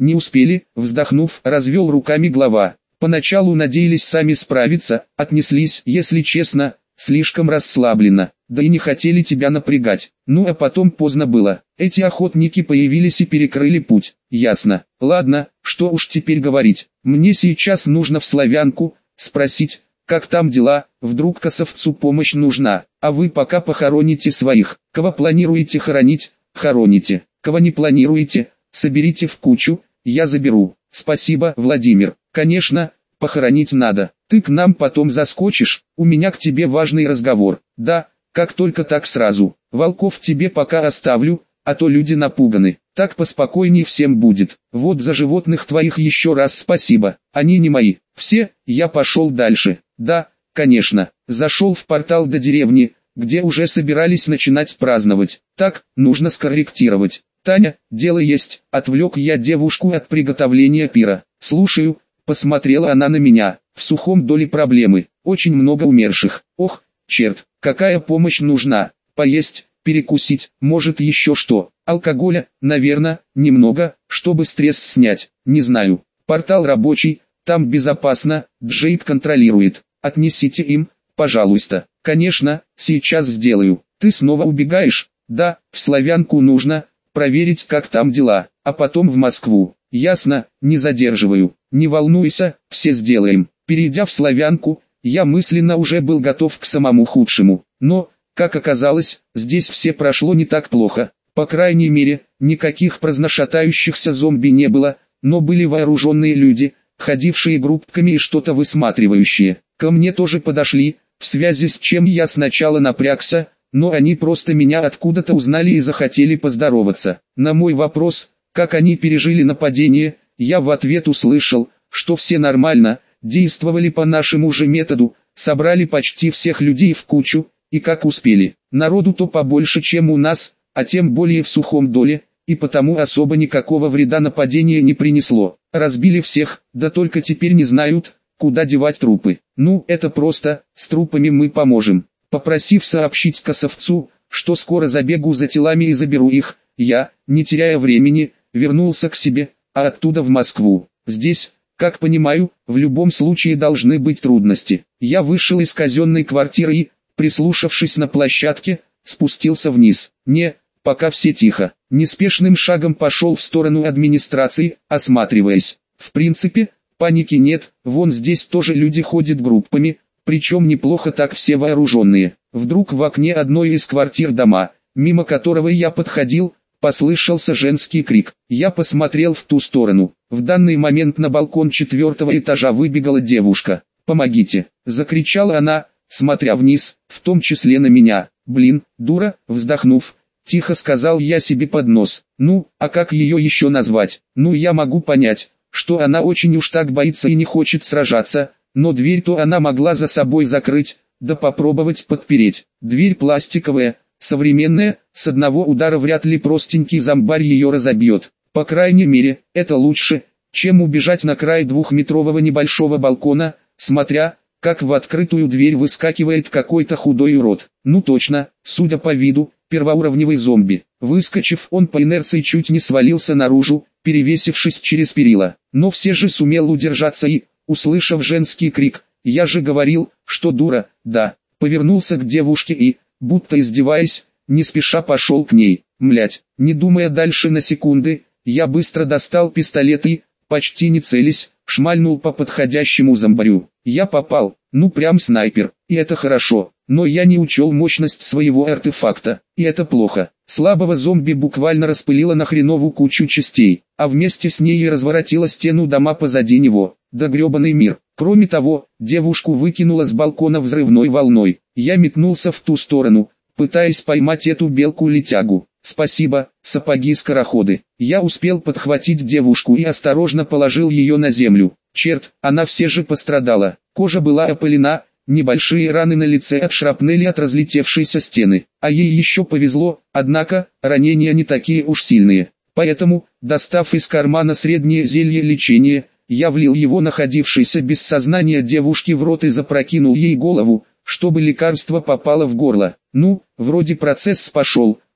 Не успели, вздохнув, развел руками глава. Поначалу надеялись сами справиться, отнеслись, если честно, слишком расслабленно, да и не хотели тебя напрягать. Ну а потом поздно было. Эти охотники появились и перекрыли путь. Ясно. Ладно, что уж теперь говорить. Мне сейчас нужно в Славянку, спросить, как там дела, вдруг Косовцу помощь нужна. А вы пока похороните своих. Кого планируете хоронить, хороните. Кого не планируете, соберите в кучу, я заберу. Спасибо, Владимир. Конечно, похоронить надо. Ты к нам потом заскочишь, у меня к тебе важный разговор. Да, как только так сразу. Волков тебе пока оставлю, а то люди напуганы. Так поспокойней всем будет. Вот за животных твоих еще раз спасибо. Они не мои. Все, я пошел дальше. Да, конечно. Зашел в портал до деревни, где уже собирались начинать праздновать. Так, нужно скорректировать. Таня, дело есть. Отвлек я девушку от приготовления пира. Слушаю. Посмотрела она на меня. В сухом доле проблемы. Очень много умерших. Ох, черт, какая помощь нужна. Поесть, перекусить, может еще что. Алкоголя, наверное, немного, чтобы стресс снять. Не знаю. Портал рабочий, там безопасно, Джейд контролирует. Отнесите им, пожалуйста. Конечно, сейчас сделаю. Ты снова убегаешь? Да, в Славянку нужно проверить, как там дела, а потом в Москву. Ясно, не задерживаю. Не волнуйся, все сделаем. Перейдя в Славянку, я мысленно уже был готов к самому худшему. Но, как оказалось, здесь все прошло не так плохо. По крайней мере, никаких праздношатающихся зомби не было, но были вооруженные люди, ходившие группками и что-то высматривающие. Ко мне тоже подошли, в связи с чем я сначала напрягся, но они просто меня откуда-то узнали и захотели поздороваться. На мой вопрос, как они пережили нападение, я в ответ услышал, что все нормально, действовали по нашему же методу, собрали почти всех людей в кучу, и как успели. Народу-то побольше, чем у нас, а тем более в сухом доле, и потому особо никакого вреда нападение не принесло. Разбили всех, да только теперь не знают, куда девать трупы. Ну, это просто, с трупами мы поможем. Попросив сообщить Косовцу, что скоро забегу за телами и заберу их, я, не теряя времени, вернулся к себе, а оттуда в Москву. Здесь, как понимаю, в любом случае должны быть трудности. Я вышел из казенной квартиры и, прислушавшись на площадке, спустился вниз. Пока все тихо. Неспешным шагом пошел в сторону администрации, осматриваясь. В принципе, паники нет, вон здесь тоже люди ходят группами, причем неплохо так все вооруженные. Вдруг в окне одной из квартир дома, мимо которого я подходил, послышался женский крик. Я посмотрел в ту сторону. В данный момент на балкон 4-го этажа выбегала девушка. «Помогите!» – закричала она, смотря вниз, в том числе на меня. «Блин, дура!» – вздохнув, тихо сказал я себе под нос. Ну, а как ее еще назвать? Ну, я могу понять, что она очень уж так боится и не хочет сражаться, но дверь-то она могла за собой закрыть, да попробовать подпереть. Дверь пластиковая, современная, с одного удара вряд ли простенький зомбарь ее разобьет. По крайней мере, это лучше, чем убежать на край 2-метрового небольшого балкона, смотря, как в открытую дверь выскакивает какой-то худой урод. Ну точно, судя по виду, первоуровневый зомби. Выскочив, он по инерции чуть не свалился наружу, перевесившись через перила. Но все же сумел удержаться и, услышав женский крик, «Я же говорил, что дура!» да, повернулся к девушке и, будто издеваясь, не спеша пошел к ней. Млять, не думая дальше на секунды, я быстро достал пистолет и, почти не целясь, шмальнул по подходящему зомбарю. Я попал, ну прям снайпер, и это хорошо, но я не учел мощность своего артефакта, и это плохо. Слабого зомби буквально распылило на хреновую кучу частей, а вместе с ней и разворотило стену дома позади него. Да гребаный мир. Кроме того, девушку выкинуло с балкона взрывной волной. Я метнулся в ту сторону, пытаясь поймать эту белку-летягу. Спасибо, сапоги-скороходы. Я успел подхватить девушку и осторожно положил ее на землю. Черт, она все же пострадала. Кожа была опылена, небольшие раны на лице от шрапнели от разлетевшейся стены. А ей еще повезло, однако, ранения не такие уж сильные. Поэтому, достав из кармана среднее зелье лечения, я влил его находившейся без сознания девушке в рот и запрокинул ей голову, чтобы лекарство попало в горло. Ну, вроде процесс пошел,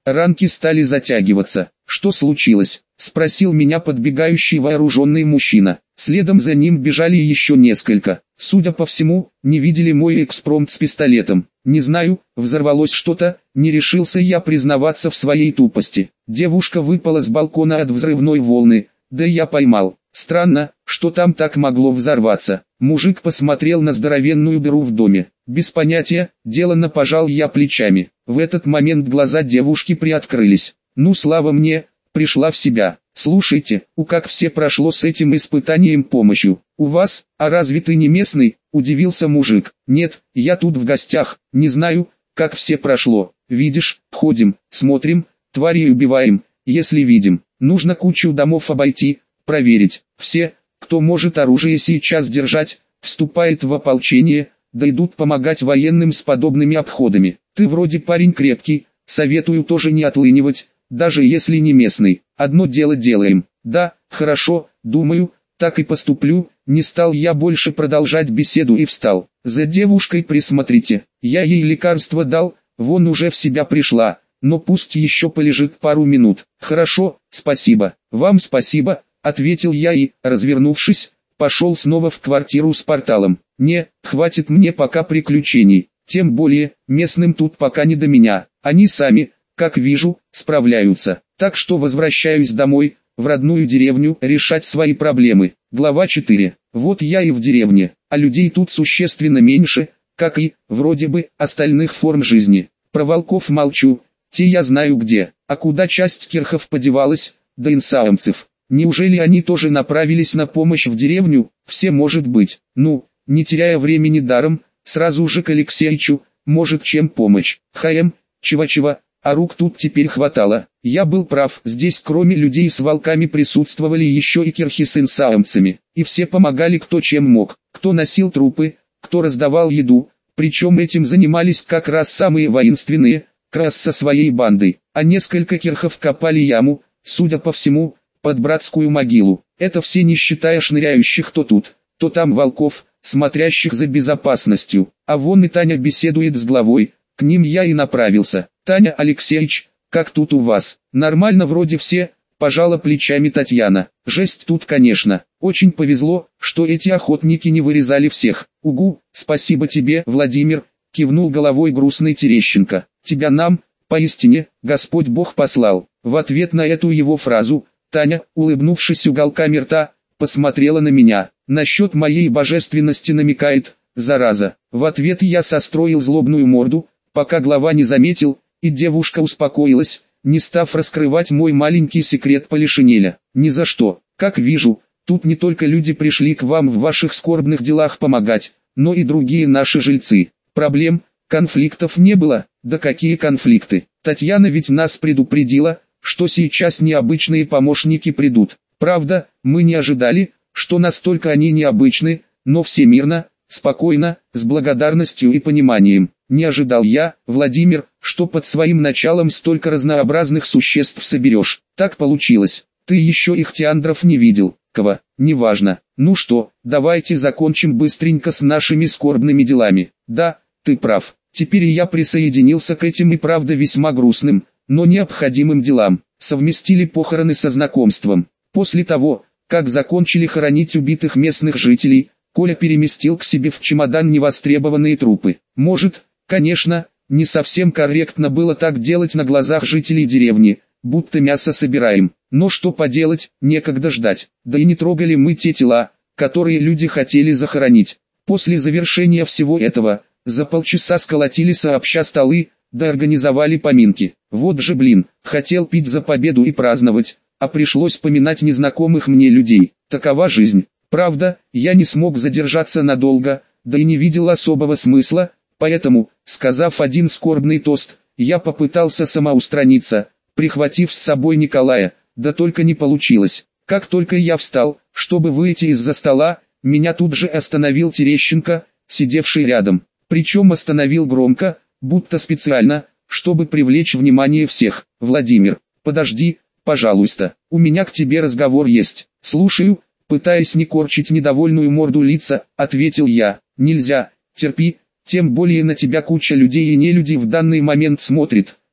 ранки стали затягиваться. «Что случилось?» — спросил меня подбегающий вооруженный мужчина. Следом за ним бежали еще несколько. Судя по всему, не видели мой экспромт с пистолетом. Не знаю, взорвалось что-то, не решился я признаваться в своей тупости. Девушка выпала с балкона от взрывной волны, да я поймал. Странно, что там так могло взорваться. Мужик посмотрел на здоровенную дыру в доме. Без понятия, деланно пожал я плечами. В этот момент глаза девушки приоткрылись. Ну слава мне, пришла в себя. «Слушайте, как все прошло с этим испытанием помощью? У вас, а разве ты не местный?» – удивился мужик. «Нет, я тут в гостях, не знаю, как все прошло. Видишь, ходим, смотрим, тварей убиваем, если видим. Нужно кучу домов обойти, проверить. Все, кто может оружие сейчас держать, вступает в ополчение, да идут помогать военным с подобными обходами. Ты вроде парень крепкий, советую тоже не отлынивать, даже если не местный. Одно дело делаем». «Да, хорошо, думаю, так и поступлю». Не стал я больше продолжать беседу и встал. «За девушкой присмотрите, я ей лекарство дал, вон уже в себя пришла, но пусть еще полежит пару минут». «Хорошо, спасибо». «Вам спасибо», — ответил я и, развернувшись, пошел снова в квартиру с порталом. «Не, хватит мне пока приключений, тем более, местным тут пока не до меня, они сами, как вижу, справляются. Так что возвращаюсь домой, в родную деревню, решать свои проблемы». Глава 4. Вот я и в деревне, а людей тут существенно меньше, как и, вроде бы, остальных форм жизни. Про волков молчу, те я знаю где, а куда часть кирхов подевалась, да инсаамцев. Неужели они тоже направились на помощь в деревню? Все может быть. Ну, не теряя времени даром, сразу же к Алексеичу, может чем помочь. Чего-чего, а рук тут теперь хватало. Я был прав, здесь кроме людей с волками присутствовали еще и кирхи с инсаамцами, и все помогали кто чем мог, кто носил трупы, кто раздавал еду, причем этим занимались как раз самые воинственные, Крас со своей бандой, а несколько кирхов копали яму, судя по всему, под братскую могилу. Это все не считая шныряющих то тут, то там волков, смотрящих за безопасностью. А вон и Таня беседует с главой, к ним я и направился. «Таня Алексеевич, как тут у вас?» «Нормально вроде все», – пожала плечами Татьяна. «Жесть тут конечно, очень повезло, что эти охотники не вырезали всех». «Угу, спасибо тебе, Владимир», – кивнул головой грустный Терещенко. «Тебя нам, поистине, Господь Бог послал». В ответ на эту его фразу, Таня, улыбнувшись уголками рта, посмотрела на меня. «Насчет моей божественности намекает, зараза». В ответ я состроил злобную морду, пока глава не заметил, и девушка успокоилась, не став раскрывать мой маленький секрет Полишинеля. «Ни за что. Как вижу, тут не только люди пришли к вам в ваших скорбных делах помогать, но и другие наши жильцы. Проблем, конфликтов не было». «Да какие конфликты? Татьяна ведь нас предупредила, что сейчас необычные помощники придут. Правда, мы не ожидали, что настолько они необычны, но все мирно, спокойно, с благодарностью и пониманием. Не ожидал я, Владимир, что под своим началом столько разнообразных существ соберешь. Так получилось. Ты еще ихтиандров не видел. Кого? Неважно. Ну что, давайте закончим быстренько с нашими скорбными делами». «Да, ты прав. Теперь и я присоединился к этим и правда весьма грустным, но необходимым делам. Совместили похороны со знакомством. После того, как закончили хоронить убитых местных жителей, Коля переместил к себе в чемодан невостребованные трупы. Может, конечно, не совсем корректно было так делать на глазах жителей деревни, будто мясо собираем. Но что поделать, некогда ждать. Да и не трогали мы те тела, которые люди хотели захоронить. После завершения всего этого, за полчаса сколотили сообща столы, да организовали поминки. Вот же блин, хотел пить за победу и праздновать, а пришлось поминать незнакомых мне людей. Такова жизнь. Правда, я не смог задержаться надолго, да и не видел особого смысла, поэтому, сказав один скорбный тост, я попытался самоустраниться, прихватив с собой Николая, да только не получилось. Как только я встал, чтобы выйти из-за стола, меня тут же остановил Терещенко, сидевший рядом. Причем остановил громко, будто специально, чтобы привлечь внимание всех. «Владимир, подожди, пожалуйста, у меня к тебе разговор есть». «Слушаю», пытаясь не корчить недовольную морду лица, ответил я. «Нельзя, терпи, тем более на тебя куча людей и нелюдей в данный момент смотрит.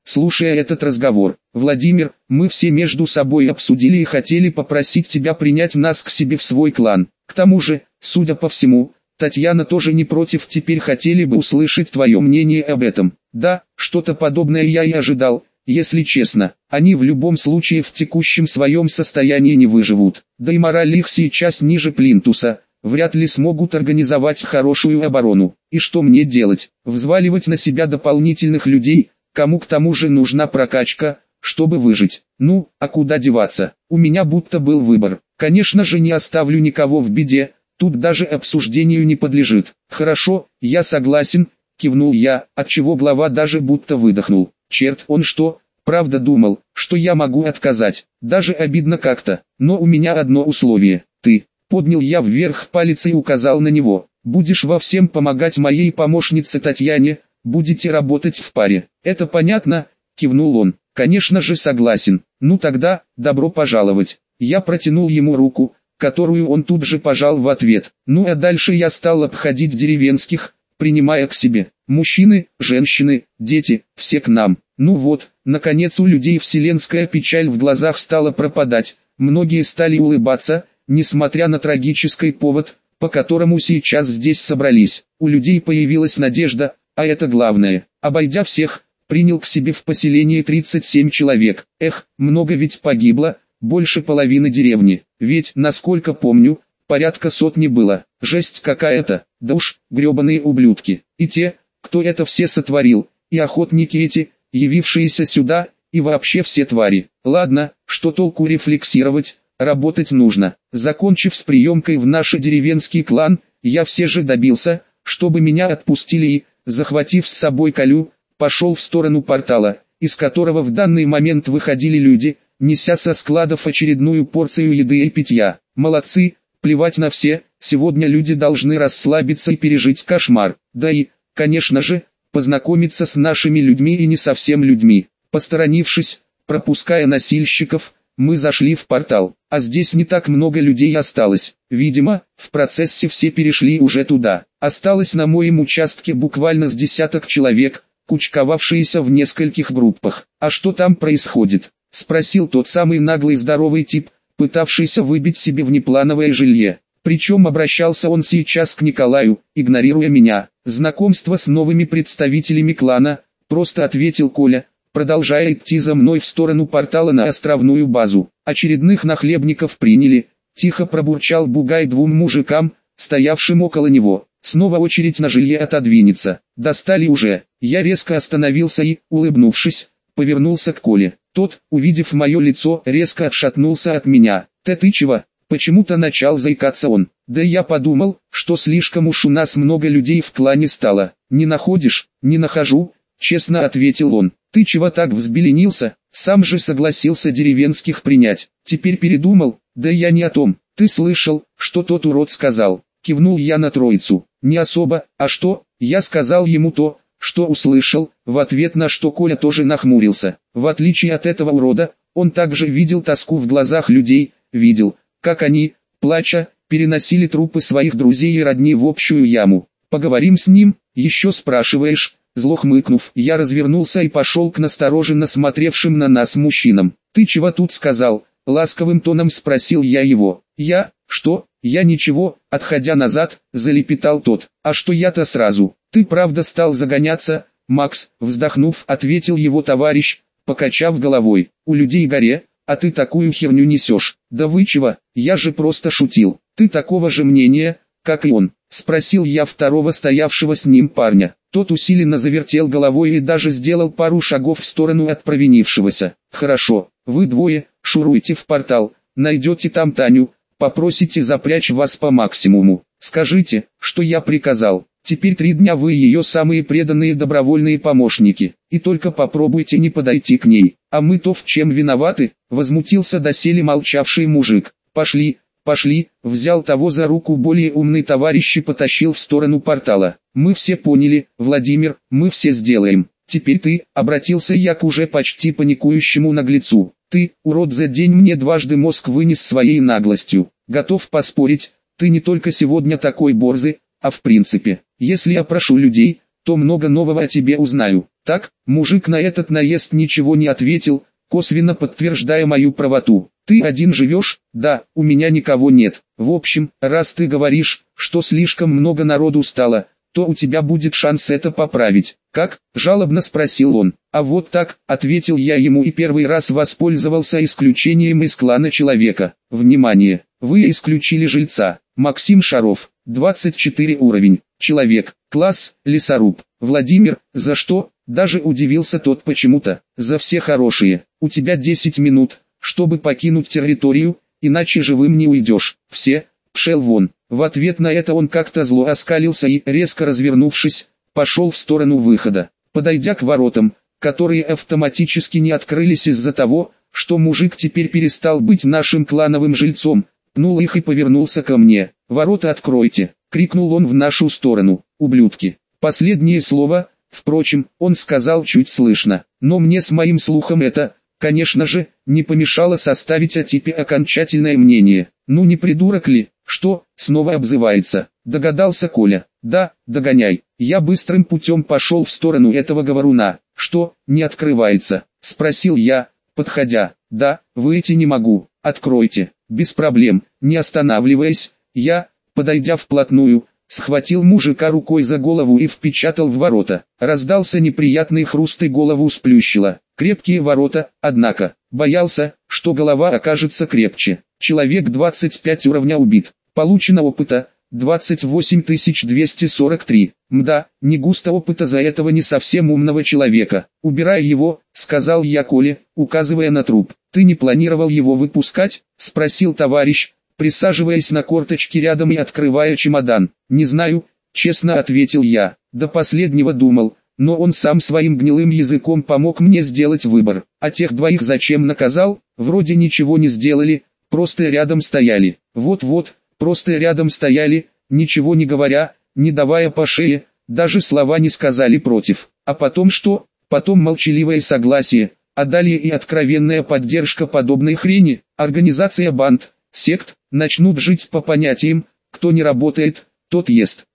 слушая этот разговор. «Владимир, мы все между собой обсудили и хотели попросить тебя принять нас к себе в свой клан. К тому же, судя по всему, Татьяна тоже не против, теперь хотели бы услышать твое мнение об этом». «Да, что-то подобное я и ожидал. Если честно, они в любом случае в текущем своем состоянии не выживут. Да и мораль их сейчас ниже плинтуса. Вряд ли смогут организовать хорошую оборону. И что мне делать? Взваливать на себя дополнительных людей, кому к тому же нужна прокачка, чтобы выжить? Ну, а куда деваться? У меня будто был выбор. Конечно же, не оставлю никого в беде, тут даже обсуждению не подлежит. Хорошо, я согласен, кивнул я, отчего глава даже будто выдохнул. Черт, он что, правда думал, что я могу отказать? Даже обидно как-то. Но у меня одно условие. Ты, поднял я вверх палец и указал на него, будешь во всем помогать моей помощнице Татьяне, будете работать в паре. Это понятно? Кивнул он. Конечно же согласен. Ну тогда, добро пожаловать. Я протянул ему руку, которую он тут же пожал в ответ. Ну а дальше я стал обходить деревенских, принимая к себе. Мужчины, женщины, дети, все к нам. Ну вот, наконец у людей вселенская печаль в глазах стала пропадать. Многие стали улыбаться, несмотря на трагический повод, по которому сейчас здесь собрались. У людей появилась надежда, а это главное. Обойдя всех, принял к себе в поселение 37 человек. Эх, много ведь погибло, больше половины деревни. Ведь, насколько помню, порядка сотни было. Жесть какая-то, да уж, гребаные ублюдки. И те, кто это все сотворил, и охотники эти, явившиеся сюда, и вообще все твари. Ладно, что толку рефлексировать, работать нужно. Закончив с приемкой в наш деревенский клан, я все же добился, чтобы меня отпустили и, захватив с собой Колю, пошел в сторону портала, из которого в данный момент выходили люди, неся со складов очередную порцию еды и питья. Молодцы, плевать на все, сегодня люди должны расслабиться и пережить кошмар. Да и, конечно же, познакомиться с нашими людьми и не совсем людьми. Посторонившись, пропуская носильщиков, мы зашли в портал, а здесь не так много людей осталось. Видимо, в процессе все перешли уже туда. Осталось на моем участке буквально с десяток человек, кучковавшиеся в нескольких группах. «А что там происходит?» — спросил тот самый наглый здоровый тип, пытавшийся выбить себе внеплановое жилье. Причем обращался он сейчас к Николаю, игнорируя меня. «Знакомство с новыми представителями клана», — просто ответил Коля, продолжая идти за мной в сторону портала на островную базу. «Очередных нахлебников приняли», — тихо пробурчал Бугай двум мужикам, стоявшим около него. «Снова очередь на жилье отодвинется. Достали уже». Я резко остановился и, улыбнувшись, повернулся к Коле. Тот, увидев мое лицо, резко отшатнулся от меня. «Ты чего?» Почему-то начал заикаться он. «Да я подумал, что слишком уж у нас много людей в клане стало. Не находишь?» «Не нахожу», — честно ответил он. «Ты чего так взбеленился? Сам же согласился деревенских принять. Теперь передумал?» «Да я не о том. Ты слышал, что тот урод сказал?» Кивнул я на троицу. «Не особо, а что?» Я сказал ему то, что услышал, в ответ на что Коля тоже нахмурился. В отличие от этого урода, он также видел тоску в глазах людей, видел, как они, плача, переносили трупы своих друзей и родни в общую яму. «Поговорим с ним, еще спрашиваешь?» Зло хмыкнув, я развернулся и пошел к настороженно смотревшим на нас мужчинам. «Ты чего тут сказал?» — ласковым тоном спросил я его. «Я? Что? Я ничего», — отходя назад, залепетал тот. «А что я-то сразу? Ты правда стал загоняться?» «Макс», — вздохнув, ответил его товарищ, покачав головой. «У людей горе, а ты такую херню несешь». «Да вы чего? Я же просто шутил. Ты такого же мнения, как и он?» — спросил я второго стоявшего с ним парня. Тот усиленно завертел головой и даже сделал пару шагов в сторону от провинившегося. «Хорошо, вы двое, шуруйте в портал, найдете там Таню, попросите запрячь вас по максимуму. Скажите, что я приказал. Теперь 3 дня вы ее самые преданные добровольные помощники, и только попробуйте не подойти к ней. А мы-то в чем виноваты?» — возмутился доселе молчавший мужик. «Пошли, пошли», — взял того за руку более умный товарищ и потащил в сторону портала. «Мы все поняли, Владимир, мы все сделаем. Теперь ты», — обратился я к уже почти паникующему наглецу. «Ты, урод, за день мне дважды мозг вынес своей наглостью. Готов поспорить, ты не только сегодня такой борзый, а в принципе. Если я прошу людей, то много нового о тебе узнаю. Так, мужик на этот наезд ничего не ответил, косвенно подтверждая мою правоту. Ты один живешь? Да, у меня никого нет. В общем, раз ты говоришь, что слишком много народу стало, то у тебя будет шанс это поправить. Как? Жалобно спросил он. А вот так, ответил я ему и первый раз воспользовался исключением из клана человека. Внимание! Вы исключили жильца. Максим Шаров, 24 уровень, человек, класс, лесоруб. Владимир, за что? Даже удивился тот почему-то. За все хорошие. У тебя 10 минут, чтобы покинуть территорию, иначе живым не уйдешь. Все, пшел вон. В ответ на это он как-то зло оскалился и, резко развернувшись, пошел в сторону выхода. Подойдя к воротам, которые автоматически не открылись из-за того, что мужик теперь перестал быть нашим клановым жильцом, пнул их и повернулся ко мне. «Ворота откройте!» — крикнул он в нашу сторону. «Ублюдки!» Последнее слово, впрочем, он сказал чуть слышно, но мне с моим слухом это, конечно же, не помешало составить о типе окончательное мнение. Ну не придурок ли? Что, снова обзывается? Догадался Коля. Да, догоняй. Я быстрым путем пошел в сторону этого говоруна. Что, не открывается? Спросил я, подходя. Да, выйти не могу. Откройте. Без проблем. Не останавливаясь, я, подойдя вплотную, схватил мужика рукой за голову и впечатал в ворота. Раздался неприятный хруст и голову сплющило. Крепкие ворота, однако. Боялся, что голова окажется крепче. Человек 25 уровня убит. Получено опыта 28243. Мда, не густо опыта за этого не совсем умного человека. «Убирай его», — сказал я Коле, указывая на труп. «Ты не планировал его выпускать?» — спросил товарищ, присаживаясь на корточки рядом и открывая чемодан. «Не знаю», — честно ответил я. До последнего думал, но он сам своим гнилым языком помог мне сделать выбор. А тех двоих зачем наказал? Вроде ничего не сделали, просто рядом стояли. Вот-вот, просто рядом стояли, ничего не говоря, не давая по шее, даже слова не сказали против. А потом что? Потом молчаливое согласие, а далее и откровенная поддержка подобной хрени. Организация банд, сект, начнут жить по понятиям, кто не работает, тот ест.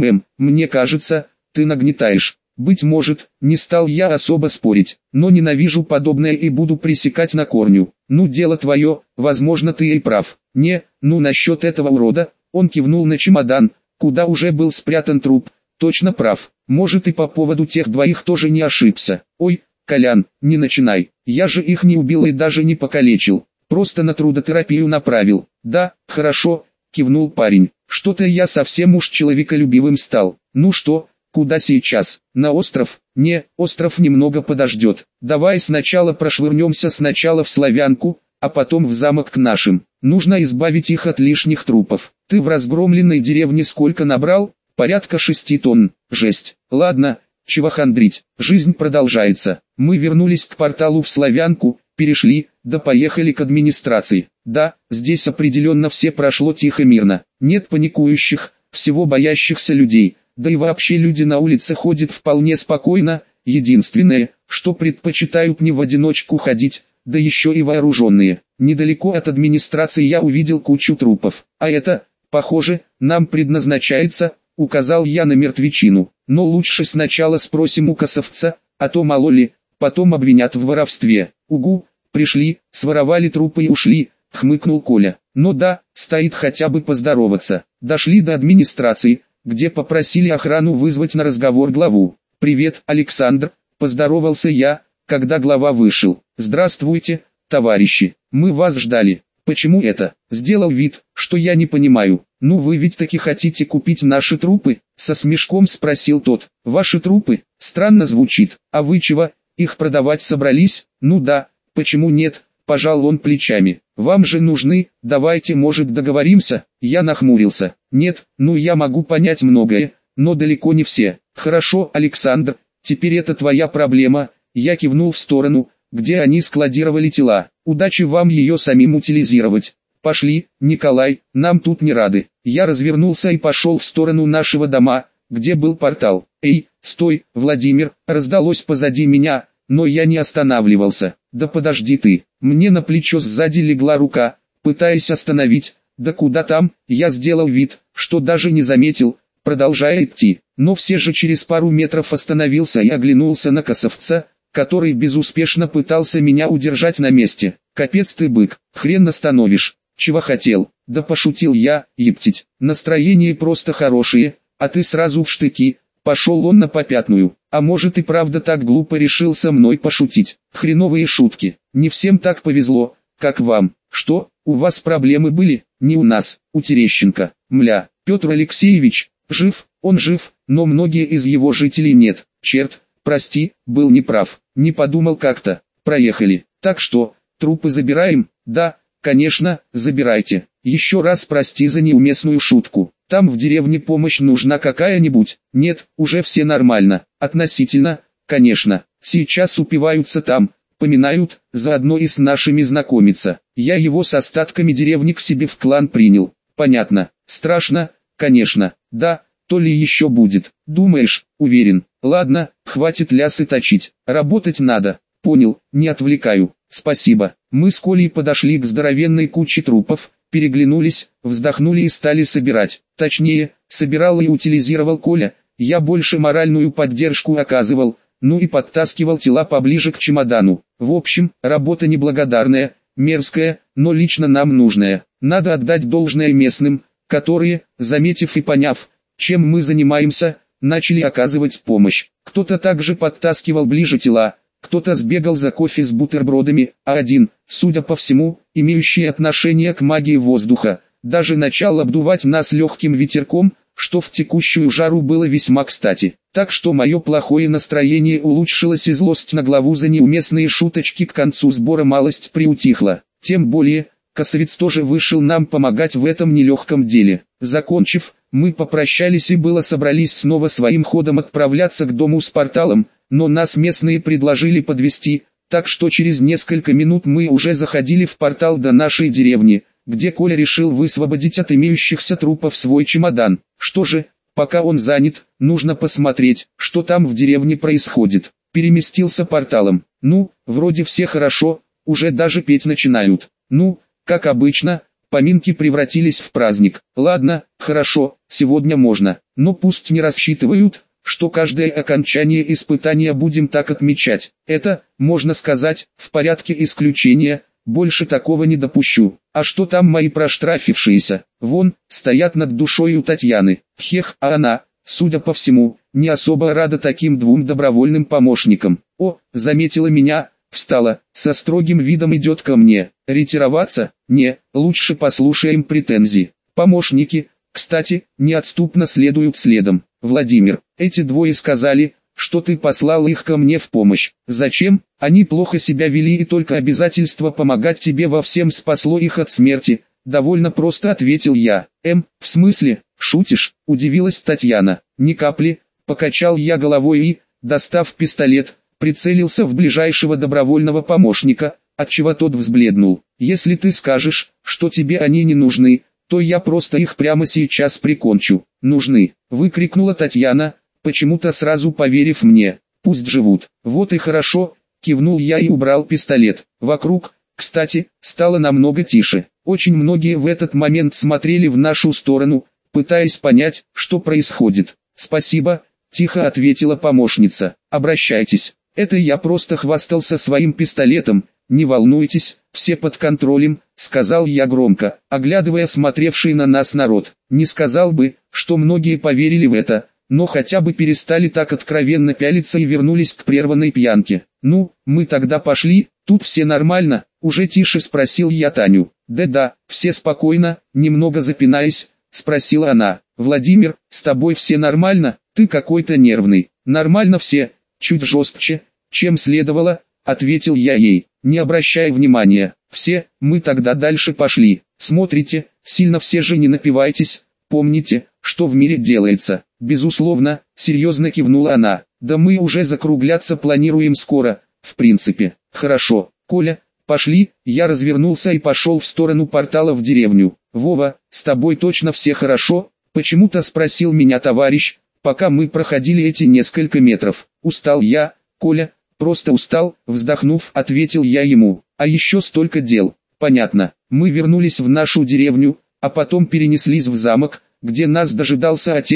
Мне кажется, ты нагнетаешь. Быть может, не стал я особо спорить, но ненавижу подобное и буду пресекать на корню. Ну дело твое, возможно ты и прав. Не, ну насчет этого урода, он кивнул на чемодан, куда уже был спрятан труп, точно прав. Может и по поводу тех двоих тоже не ошибся. Ой, Колян, не начинай, я же их не убил и даже не покалечил, просто на трудотерапию направил. Да, хорошо, кивнул парень, что-то я совсем уж человеколюбивым стал. Ну что? Куда сейчас? На остров? Не, остров немного подождет. Давай сначала прошвырнемся сначала в Славянку, а потом в замок к нашим. Нужно избавить их от лишних трупов. Ты в разгромленной деревне сколько набрал? Порядка 6 тонн. Жесть. Ладно, чего хандрить. Жизнь продолжается. Мы вернулись к порталу в Славянку, перешли, да поехали к администрации. Да, здесь определенно все прошло тихо-мирно. Нет паникующих, всего боящихся людей. Да и вообще люди на улице ходят вполне спокойно, единственное, что предпочитают не в одиночку ходить, да еще и вооруженные. Недалеко от администрации я увидел кучу трупов, а это, похоже, нам предназначается, указал я на мертвечину. Но лучше сначала спросим у косовца, а то мало ли, потом обвинят в воровстве. Угу, пришли, своровали трупы и ушли, хмыкнул Коля. Но да, стоит хотя бы поздороваться. Дошли до администрации, где попросили охрану вызвать на разговор главу. «Привет, Александр», – поздоровался я, когда глава вышел. «Здравствуйте, товарищи, мы вас ждали». «Почему это?» – сделал вид, что я не понимаю. «Ну вы ведь таки хотите купить наши трупы?» – со смешком спросил тот. «Ваши трупы? Странно звучит. А вы чего, их продавать собрались?» «Ну да, почему нет?» – пожал он плечами. «Вам же нужны, давайте может договоримся?» Я нахмурился. «Нет, ну я могу понять многое, но далеко не все». «Хорошо, Александр, теперь это твоя проблема», я кивнул в сторону, где они складировали тела. «Удачи вам ее самим утилизировать. Пошли, Николай, нам тут не рады». Я развернулся и пошел в сторону нашего дома, где был портал. «Эй, стой, Владимир!» раздалось позади меня, но я не останавливался. «Да подожди ты!» Мне на плечо сзади легла рука, пытаясь остановить. «Да куда там?» Я сделал вид, что даже не заметил, продолжая идти, но все же через пару метров остановился и оглянулся на Косовца, который безуспешно пытался меня удержать на месте. «Капец ты, бык, хрен остановишь, чего хотел?» «Да пошутил я, ептить, настроение просто хорошее, а ты сразу в штыки». Пошел он на попятную. А может и правда так глупо решил со мной пошутить. Хреновые шутки. Не всем так повезло, как вам. Что, у вас проблемы были? Не у нас, у Терещенко. Мля, Петр Алексеевич, жив, он жив, но многие из его жителей нет. Черт, прости, был неправ. Не подумал как-то. Проехали. Так что, трупы забираем? Да, конечно, забирайте. Еще раз прости за неуместную шутку. Там в деревне помощь нужна какая-нибудь? Нет, уже все нормально. Относительно, конечно. Сейчас упиваются там, поминают, заодно и с нашими знакомиться. Я его с остатками деревни к себе в клан принял. Понятно. Страшно, конечно. Да, то ли еще будет. Думаешь? Уверен. Ладно, хватит лясы точить. Работать надо. Понял, не отвлекаю. Спасибо. Мы с Колей подошли к здоровенной куче трупов, переглянулись, вздохнули и стали собирать. Точнее, собирал и утилизировал Коля, я больше моральную поддержку оказывал, ну и подтаскивал тела поближе к чемодану. В общем, работа неблагодарная, мерзкая, но лично нам нужная. Надо отдать должное местным, которые, заметив и поняв, чем мы занимаемся, начали оказывать помощь. Кто-то также подтаскивал ближе тела, кто-то сбегал за кофе с бутербродами, а один, судя по всему, имеющий отношение к магии воздуха, даже начал обдувать нас легким ветерком, что в текущую жару было весьма кстати. Так что мое плохое настроение улучшилось и злость на главу за неуместные шуточки к концу сбора малость приутихла. Тем более, Косовец тоже вышел нам помогать в этом нелегком деле. Закончив, мы попрощались и было собрались снова своим ходом отправляться к дому с порталом, но нас местные предложили подвести, так что через несколько минут мы уже заходили в портал до нашей деревни, где Коля решил высвободить от имеющихся трупов свой чемодан. Что же, пока он занят, нужно посмотреть, что там в деревне происходит. Переместился порталом. Ну, вроде все хорошо, уже даже петь начинают. Ну, как обычно, поминки превратились в праздник. Ладно, хорошо, сегодня можно, но пусть не рассчитывают, что каждое окончание испытания будем так отмечать. Это, можно сказать, в порядке исключения, больше такого не допущу. А что там мои проштрафившиеся? Вон, стоят над душой у Татьяны. Хех, а она, судя по всему, не особо рада таким двум добровольным помощникам. О, заметила меня, встала, со строгим видом идет ко мне. Ретироваться? Не, лучше послушаем претензии. Помощники, кстати, неотступно следуют следом. Владимир, эти двое сказали, что ты послал их ко мне в помощь. Зачем? Они плохо себя вели и только обязательство помогать тебе во всем спасло их от смерти. Довольно просто ответил я. В смысле, шутишь? Удивилась Татьяна. Ни капли, покачал я головой и, достав пистолет, прицелился в ближайшего добровольного помощника, отчего тот взбледнул. Если ты скажешь, что тебе они не нужны, то я просто их прямо сейчас прикончу. Нужны, выкрикнула Татьяна, почему-то сразу поверив мне. Пусть живут. Вот и хорошо, кивнул я и убрал пистолет. Вокруг, кстати, стало намного тише. Очень многие в этот момент смотрели в нашу сторону, пытаясь понять, что происходит. Спасибо, тихо ответила помощница. Обращайтесь. Это я просто хвастался своим пистолетом. Не волнуйтесь, все под контролем, сказал я громко, оглядывая смотревший на нас народ. Не сказал бы, что многие поверили в это, но хотя бы перестали так откровенно пялиться и вернулись к прерванной пьянке. Ну, мы тогда пошли, тут все нормально, уже тише спросил я Таню. Да-да, все спокойно, немного запинаясь, спросила она. Владимир, с тобой все нормально, ты какой-то нервный. Нормально все, чуть жестче, чем следовало, ответил я ей. Не обращай внимания, все, мы тогда дальше пошли. Смотрите, сильно все же не напивайтесь, помните, что в мире делается. Безусловно, серьезно кивнула она. Да мы уже закругляться планируем скоро, в принципе. Хорошо, Коля, пошли. Я развернулся и пошел в сторону портала в деревню. Вова, с тобой точно все хорошо? Почему-то спросил меня товарищ, пока мы проходили эти несколько метров. Устал я, Коля. Просто устал, вздохнув, ответил я ему. А еще столько дел. Понятно. Мы вернулись в нашу деревню, а потом перенеслись в замок, где нас дожидался отец,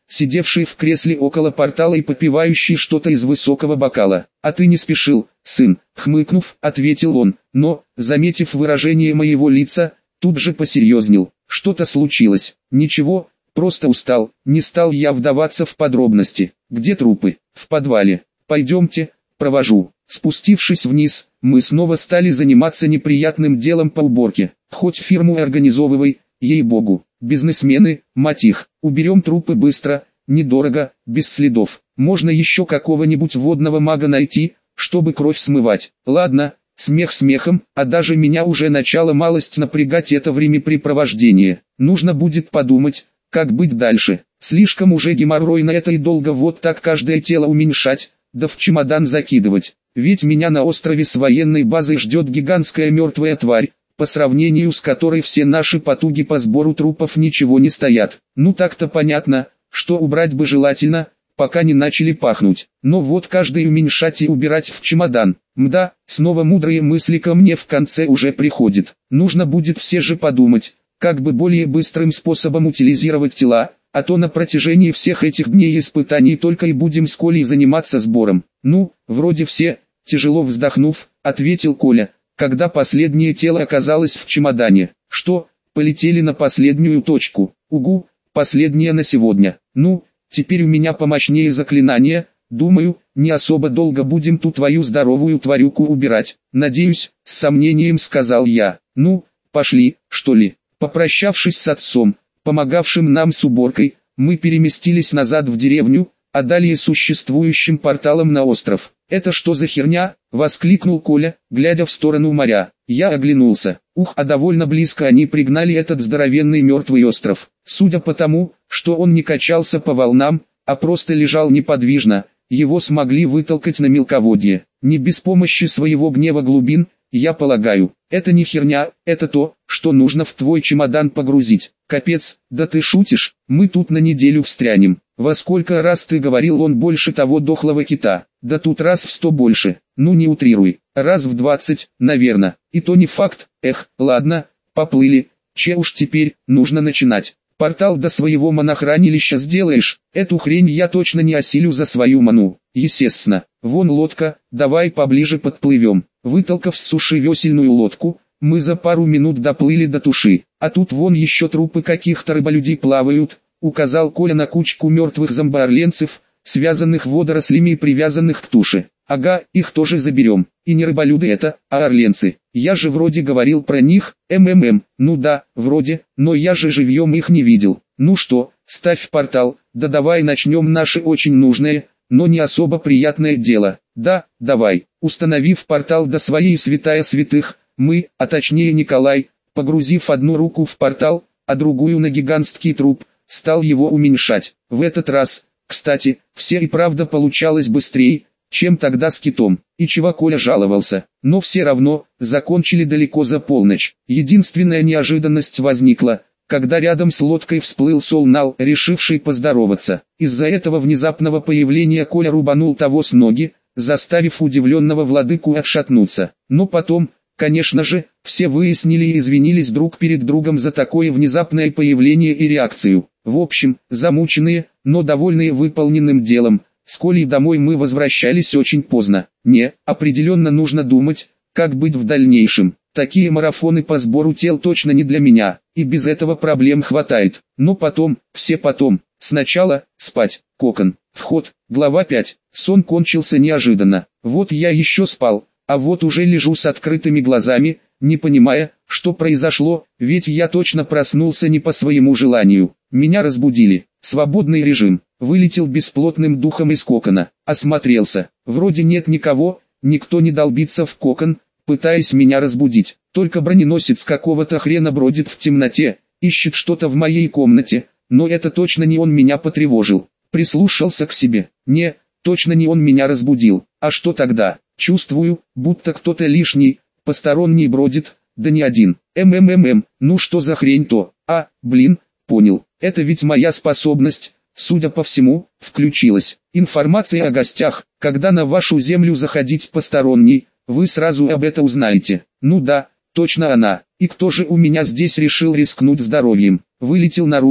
сидевший в кресле около портала и попивающий что-то из высокого бокала. «А ты не спешил, сын», — хмыкнув, ответил он, но, заметив выражение моего лица, тут же посерьезнел. «Что-то случилось?» «Ничего, просто устал». Не стал я вдаваться в подробности. «Где трупы?» «В подвале. Пойдемте, провожу». Спустившись вниз, мы снова стали заниматься неприятным делом по уборке. Хоть фирму организовывай, ей-богу. Бизнесмены, мать их. Уберем трупы быстро, недорого, без следов. Можно еще какого-нибудь водного мага найти, чтобы кровь смывать. Ладно, смех смехом, а даже меня уже начало малость напрягать это времяпрепровождение. Нужно будет подумать, как быть дальше. Слишком уже геморройно это и долго вот так каждое тело уменьшать, да в чемодан закидывать. Ведь меня на острове с военной базой ждет гигантская мертвая тварь, по сравнению с которой все наши потуги по сбору трупов ничего не стоят. Ну так-то понятно, что убрать бы желательно, пока не начали пахнуть. Но вот каждый уменьшать и убирать в чемодан. Мда, снова мудрые мысли ко мне в конце уже приходят. Нужно будет все же подумать, как бы более быстрым способом утилизировать тела, а то на протяжении всех этих дней испытаний только и будем с Колей заниматься сбором. Ну, вроде все, тяжело вздохнув, ответил Коля, когда последнее тело оказалось в чемодане. Что, полетели на последнюю точку? Угу, последнее на сегодня. Ну, теперь у меня помощнее заклинание, думаю, не особо долго будем ту твою здоровую тварюку убирать. Надеюсь, с сомнением сказал я. Ну, пошли, что ли. Попрощавшись с отцом, помогавшим нам с уборкой, мы переместились назад в деревню, а далее существующим порталом на остров. «Это что за херня?» — воскликнул Коля, глядя в сторону моря. Я оглянулся. Ух, а довольно близко они пригнали этот здоровенный мертвый остров. Судя по тому, что он не качался по волнам, а просто лежал неподвижно, его смогли вытолкать на мелководье. Не без помощи своего гнева глубин, я полагаю. Это не херня, это то, что нужно в твой чемодан погрузить. Капец, да ты шутишь, мы тут на неделю встрянем. Во сколько раз ты говорил, он больше того дохлого кита? Да тут раз в 100 больше. Ну не утрируй, раз в 20, наверно. И то не факт. Эх, ладно, поплыли. Че уж теперь, нужно начинать. Портал до своего монохранилища сделаешь, эту хрень я точно не осилю за свою ману. Естественно, вон лодка, давай поближе подплывем. Вытолкав с суши весельную лодку, мы за пару минут доплыли до туши. А тут вон еще трупы каких-то рыболюдей плавают, указал Коля на кучку мертвых зомбоорленцев, связанных водорослями и привязанных к туше. Ага, их тоже заберем. И не рыболюды это, а орленцы. Я же вроде говорил про них, ну да, вроде, но я же живьем их не видел. Ну что, ставь портал, да давай начнем наше очень нужное, но не особо приятное дело. Да, давай. Установив портал до своей святая святых, мы, а точнее Николай, погрузив одну руку в портал, а другую на гигантский труп, стал его уменьшать. В этот раз, кстати, все и правда получалось быстрее, чем тогда с китом. И чего Коля жаловался, но все равно, закончили далеко за полночь. Единственная неожиданность возникла, когда рядом с лодкой всплыл Солнал, решивший поздороваться. Из-за этого внезапного появления Коля рубанул того с ноги, заставив удивленного владыку отшатнуться. Но потом, конечно же, все выяснили и извинились друг перед другом за такое внезапное появление и реакцию. В общем, замученные, но довольные выполненным делом, с Колей домой мы возвращались очень поздно. Не, определенно нужно думать, как быть в дальнейшем. Такие марафоны по сбору тел точно не для меня, и без этого проблем хватает. Но потом, все потом. Сначала, спать, кокон, вход, глава 5. Сон кончился неожиданно. Вот я еще спал, а вот уже лежу с открытыми глазами, не понимая, что произошло, ведь я точно проснулся не по своему желанию. Меня разбудили. Свободный режим. Вылетел бесплотным духом из кокона. Осмотрелся. Вроде нет никого, никто не долбится в кокон, пытаясь меня разбудить. Только броненосец какого-то хрена бродит в темноте, ищет что-то в моей комнате, но это точно не он меня потревожил. Прислушался к себе. Не, точно не он меня разбудил. А что тогда? Чувствую, будто кто-то лишний, посторонний бродит, да не один. Ну что за хрень-то? Понял. Это ведь моя способность, судя по всему, включилась. Информация о гостях, когда на вашу землю заходить посторонний, вы сразу об этом узнаете. Ну да, точно она. И кто же у меня здесь решил рискнуть здоровьем? Вылетел наружу,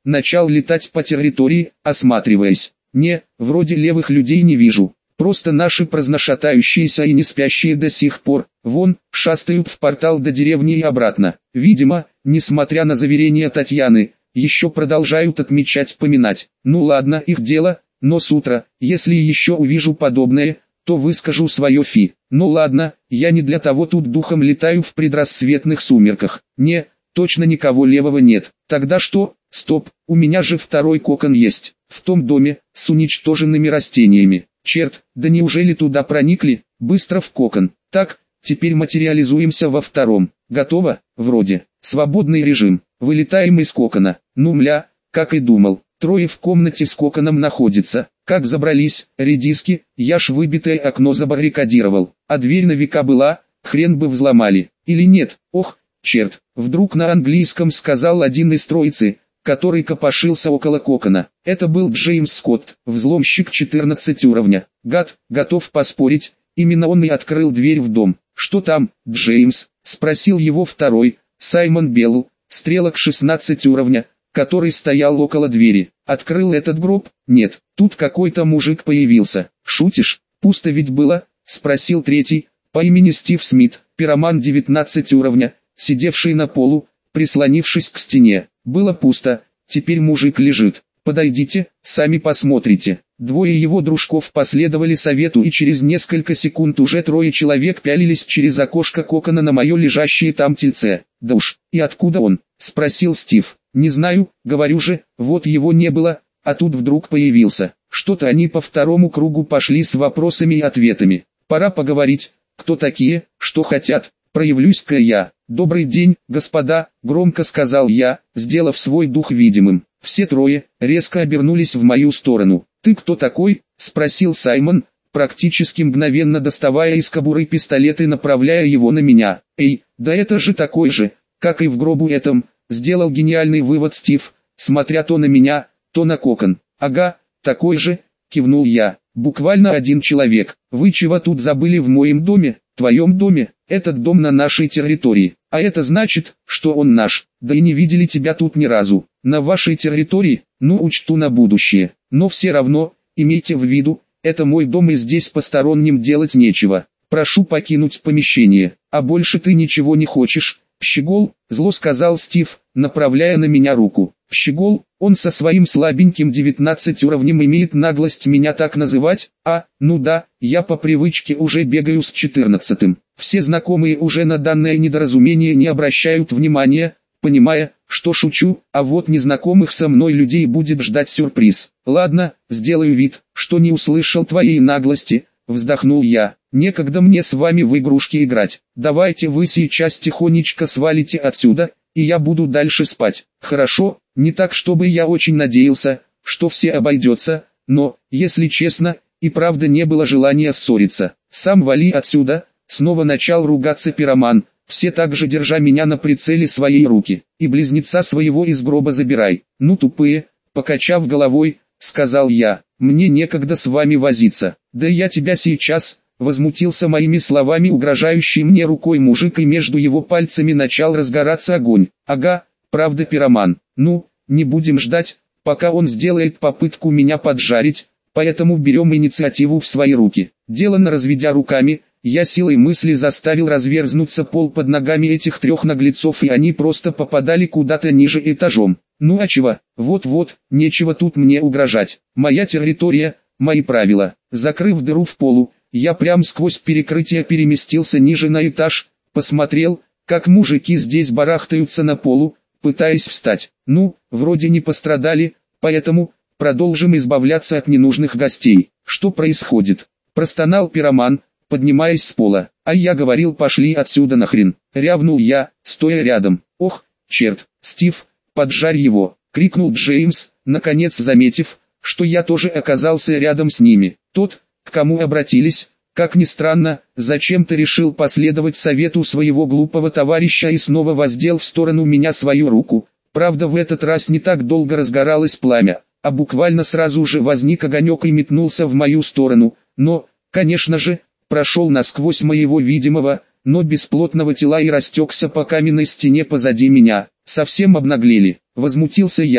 начал летать по территории, осматриваясь. Не, вроде левых людей не вижу. Просто наши праздношатающиеся и не спящие до сих пор, вон, шастают в портал до деревни и обратно. Видимо, несмотря на заверения Татьяны, еще продолжают отмечать, поминать. Ну ладно, их дело, но с утра, если еще увижу подобное, то выскажу свое фи. Ну ладно, я не для того тут духом летаю в предрассветных сумерках. Не, точно никого левого нет. Тогда что? Стоп, у меня же второй кокон есть. В том доме, с уничтоженными растениями. Черт, да неужели туда проникли? Быстро в кокон. Так, теперь материализуемся во втором. Готово? Вроде. Свободный режим. Вылетаем из кокона. Ну мля, как и думал. Трое в комнате с коконом находится. Как забрались, редиски, я ж выбитое окно забаррикадировал. А дверь на века была, хрен бы взломали. Или нет? Ох, черт. Вдруг на английском сказал один из троицы, который копошился около кокона. Это был Джеймс Скотт, взломщик 14 уровня. Гад, готов поспорить, именно он и открыл дверь в дом. «Что там, Джеймс?» – спросил его второй, Саймон Белл, стрелок 16 уровня, который стоял около двери. «Открыл этот гроб?» «Нет, тут какой-то мужик появился». «Шутишь? Пусто ведь было?» – спросил третий, по имени Стив Смит, пироман 19 уровня, сидевший на полу, прислонившись к стене. Было пусто, теперь мужик лежит. Подойдите, сами посмотрите. Двое его дружков последовали совету, и через несколько секунд уже трое человек пялились через окошко кокона на мое лежащее там тельце. «Да уж, и откуда он?» – спросил Стив. «Не знаю, говорю же, вот его не было, а тут вдруг появился». Что-то они по второму кругу пошли с вопросами и ответами. «Пора поговорить, кто такие, что хотят». «Проявлюсь-ка я». «Добрый день, господа», — громко сказал я, сделав свой дух видимым. Все трое резко обернулись в мою сторону. «Ты кто такой?» — спросил Саймон, практически мгновенно доставая из кобуры пистолет и направляя его на меня. «Эй, да это же такой же, как и в гробу этом», — сделал гениальный вывод Стив, смотря то на меня, то на кокон. «Ага, такой же», — кивнул я. «Буквально один человек. Вы чего тут забыли в моем доме?» «Твоем доме? Этот дом на нашей территории. А это значит, что он наш. Да и не видели тебя тут ни разу. На вашей территории? Ну, учту на будущее. Но все равно, имейте в виду, это мой дом и здесь посторонним делать нечего. Прошу покинуть помещение. А больше ты ничего не хочешь?» «Щегол», — зло сказал Стив, направляя на меня руку. «Щегол, он со своим слабеньким 19 уровнем имеет наглость меня так называть? Ну да, я по привычке уже бегаю с 14-м. Все знакомые уже на данное недоразумение не обращают внимания, понимая, что шучу, а вот незнакомых со мной людей будет ждать сюрприз. Ладно, сделаю вид, что не услышал твоей наглости», — вздохнул я. «Некогда мне с вами в игрушки играть. Давайте вы сейчас тихонечко свалите отсюда, и я буду дальше спать». «Хорошо, не так чтобы я очень надеялся, что все обойдется, но, если честно, и правда не было желания ссориться. Сам вали отсюда», — снова начал ругаться пироман, все так же держа меня на прицеле своей руки. «И близнеца своего из гроба забирай». «Ну тупые», — покачав головой, сказал я, — «мне некогда с вами возиться». «Да я тебя сейчас», — возмутился моими словами угрожающий мне рукой мужик, и между его пальцами начал разгораться огонь. «Ага, правда пироман. Ну, не будем ждать, пока он сделает попытку меня поджарить, поэтому берем инициативу в свои руки». Деланно разведя руками, я силой мысли заставил разверзнуться пол под ногами этих трех наглецов, и они просто попадали куда-то ниже этажом. «Ну а чего? Вот-вот, нечего тут мне угрожать. Моя территория, мои правила». Закрыв дыру в полу, я прям сквозь перекрытие переместился ниже на этаж, посмотрел, как мужики здесь барахтаются на полу, пытаясь встать. Ну, вроде не пострадали, поэтому продолжим избавляться от ненужных гостей. «Что происходит?» – простонал пироман, поднимаясь с пола. «А я говорил, пошли отсюда нахрен!» – рявнул я, стоя рядом. «Ох, черт, Стив, поджарь его!» – крикнул Джеймс, наконец заметив, что я тоже оказался рядом с ними. Тот, к кому обратились, как ни странно, зачем-то решил последовать совету своего глупого товарища и снова воздел в сторону меня свою руку. Правда, в этот раз не так долго разгоралось пламя, а буквально сразу же возник огонек и метнулся в мою сторону, но, конечно же, прошел насквозь моего видимого, но бесплотного тела и растекся по каменной стене позади меня. «Совсем обнаглели», — возмутился я,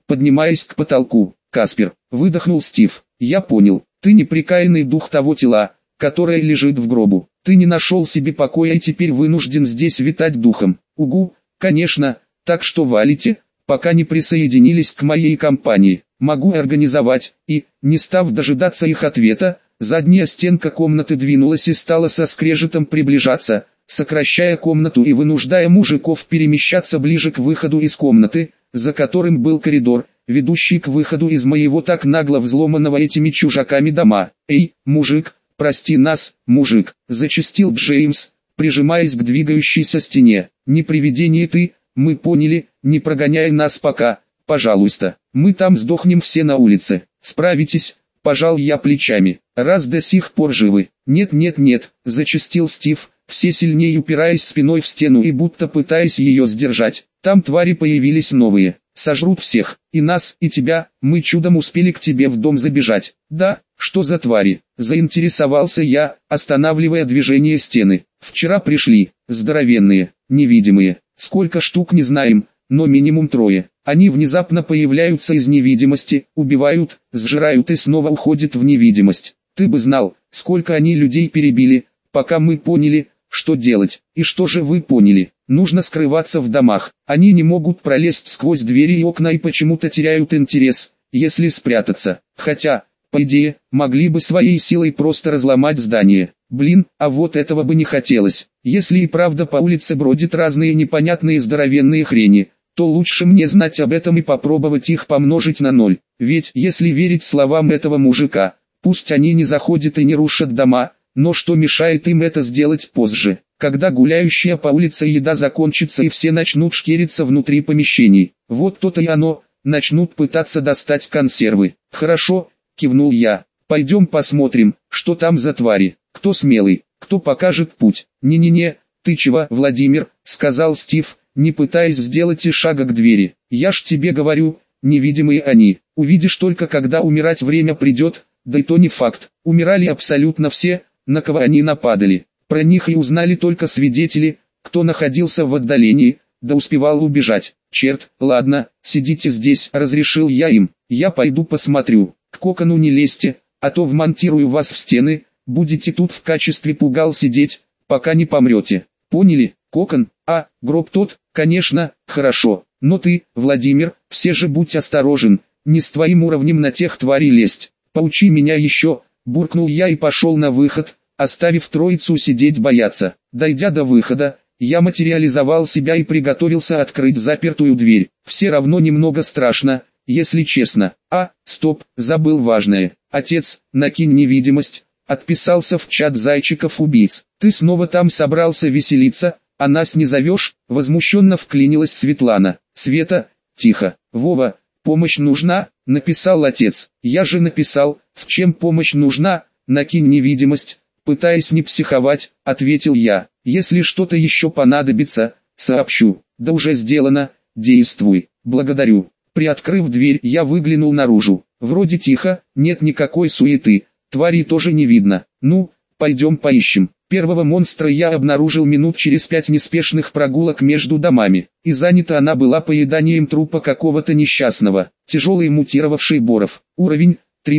поднимаясь к потолку. «Каспер», — выдохнул Стив, — «я понял, ты непрекаянный дух того тела, которое лежит в гробу. Ты не нашел себе покоя и теперь вынужден здесь витать духом». «Угу, конечно, так что валите, пока не присоединились к моей компании. Могу организовать». И, не став дожидаться их ответа, задняя стенка комнаты двинулась и стала со скрежетом приближаться, сокращая комнату и вынуждая мужиков перемещаться ближе к выходу из комнаты, за которым был коридор, ведущий к выходу из моего так нагло взломанного этими чужаками дома. «Эй, мужик, прости нас, мужик», — зачастил Джеймс, прижимаясь к двигающейся стене. «Не привидение ты, мы поняли, не прогоняй нас пока, пожалуйста, мы там сдохнем все на улице. Справитесь?» Пожал я плечами. «Раз до сих пор живы». «Нет», — зачастил Стив, все сильнее упираясь спиной в стену и будто пытаясь ее сдержать. «Там твари появились новые, сожрут всех, и нас, и тебя, мы чудом успели к тебе в дом забежать». «Да, что за твари?» — заинтересовался я, останавливая движение стены. «Вчера пришли, здоровенные, невидимые, сколько штук не знаем, но минимум 3. Они внезапно появляются из невидимости, убивают, сжирают и снова уходят в невидимость. Ты бы знал, сколько они людей перебили, пока мы поняли, что делать». «И что же вы поняли?» «Нужно скрываться в домах. Они не могут пролезть сквозь двери и окна и почему-то теряют интерес, если спрятаться. Хотя, по идее, могли бы своей силой просто разломать здание. Блин, а вот этого бы не хотелось. Если и правда по улице бродят разные непонятные здоровенные хрени, то лучше мне знать об этом и попробовать их помножить на 0. Ведь, если верить словам этого мужика, пусть они не заходят и не рушат дома, но что мешает им это сделать позже, когда гуляющая по улице еда закончится и все начнут шкериться внутри помещений? Вот то-то и оно, начнут пытаться достать консервы. «Хорошо», — кивнул я, — «пойдем посмотрим, что там за твари. Кто смелый, кто покажет путь?» «Не-не-не, ты чего, Владимир», — сказал Стив, не пытаясь сделать и шага к двери. «Я ж тебе говорю, невидимые они. Увидишь только когда умирать время придет, да и то не факт. Умирали абсолютно все, на кого они нападали. Про них и узнали только свидетели, кто находился в отдалении, да успевал убежать. Черт, ладно, сидите здесь», — разрешил я им. «Я пойду посмотрю. К кокону не лезьте, а то вмонтирую вас в стены, будете тут в качестве пугал сидеть, пока не помрете. Поняли? Кокон? А, гроб тот, конечно, хорошо. Но ты, Владимир, все же будь осторожен, не с твоим уровнем на тех тварей лезть. Поучи меня еще», — буркнул я и пошел на выход, оставив троицу сидеть бояться. Дойдя до выхода, я материализовал себя и приготовился открыть запертую дверь. Все равно немного страшно, если честно. Стоп, забыл важное. «Отец, накинь невидимость», — отписался в чат зайчиков-убийц. «Ты снова там собрался веселиться, а нас не зовешь?» — возмущенно вклинилась Светлана. «Света, тихо. Вова, помощь нужна?» — написал отец. «Я же написал, в чем помощь нужна, накинь невидимость», — пытаясь не психовать, ответил я. «Если что-то еще понадобится, сообщу». «Да уже сделано, действуй». «Благодарю». Приоткрыв дверь, я выглянул наружу. Вроде тихо, нет никакой суеты, тварей тоже не видно. «Ну, пойдем поищем». Первого монстра я обнаружил минут через 5 неспешных прогулок между домами, и занята она была поеданием трупа какого-то несчастного. Тяжелый мутировавший Боров. Уровень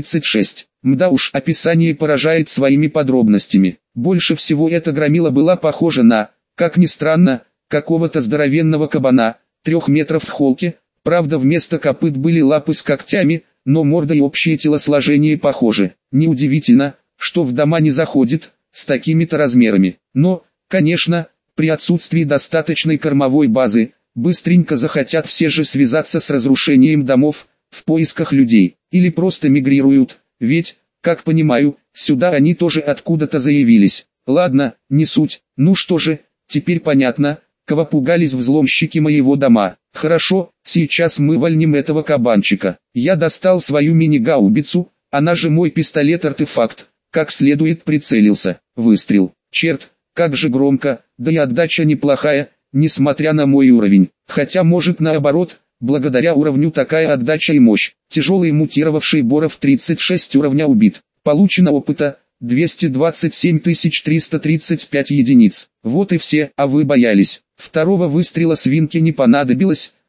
36. Мда уж, описание поражает своими подробностями. Больше всего эта громила была похожа на, как ни странно, какого-то здоровенного кабана, 3 метров в холке. Правда, вместо копыт были лапы с когтями, но морда и общее телосложение похожи. Неудивительно, что в дома не заходит, с такими-то размерами. Но, конечно, при отсутствии достаточной кормовой базы, быстренько захотят все же связаться с разрушением домов, в поисках людей, или просто мигрируют, ведь, как понимаю, сюда они тоже откуда-то заявились. Ладно, не суть. Ну что же, теперь понятно, кого пугались взломщики моего дома. Хорошо, сейчас мы вольнем этого кабанчика. Я достал свою мини-гаубицу, она же мой пистолет-артефакт, как следует прицелился. Выстрел. Черт, как же громко, да и отдача неплохая, несмотря на мой уровень. Хотя может наоборот, благодаря уровню такая отдача и мощь. Тяжелый мутировавший Боров 36 уровня убит. Получено опыта 227 335 единиц. Вот и все, а вы боялись. Второго выстрела свинке не понадобилось,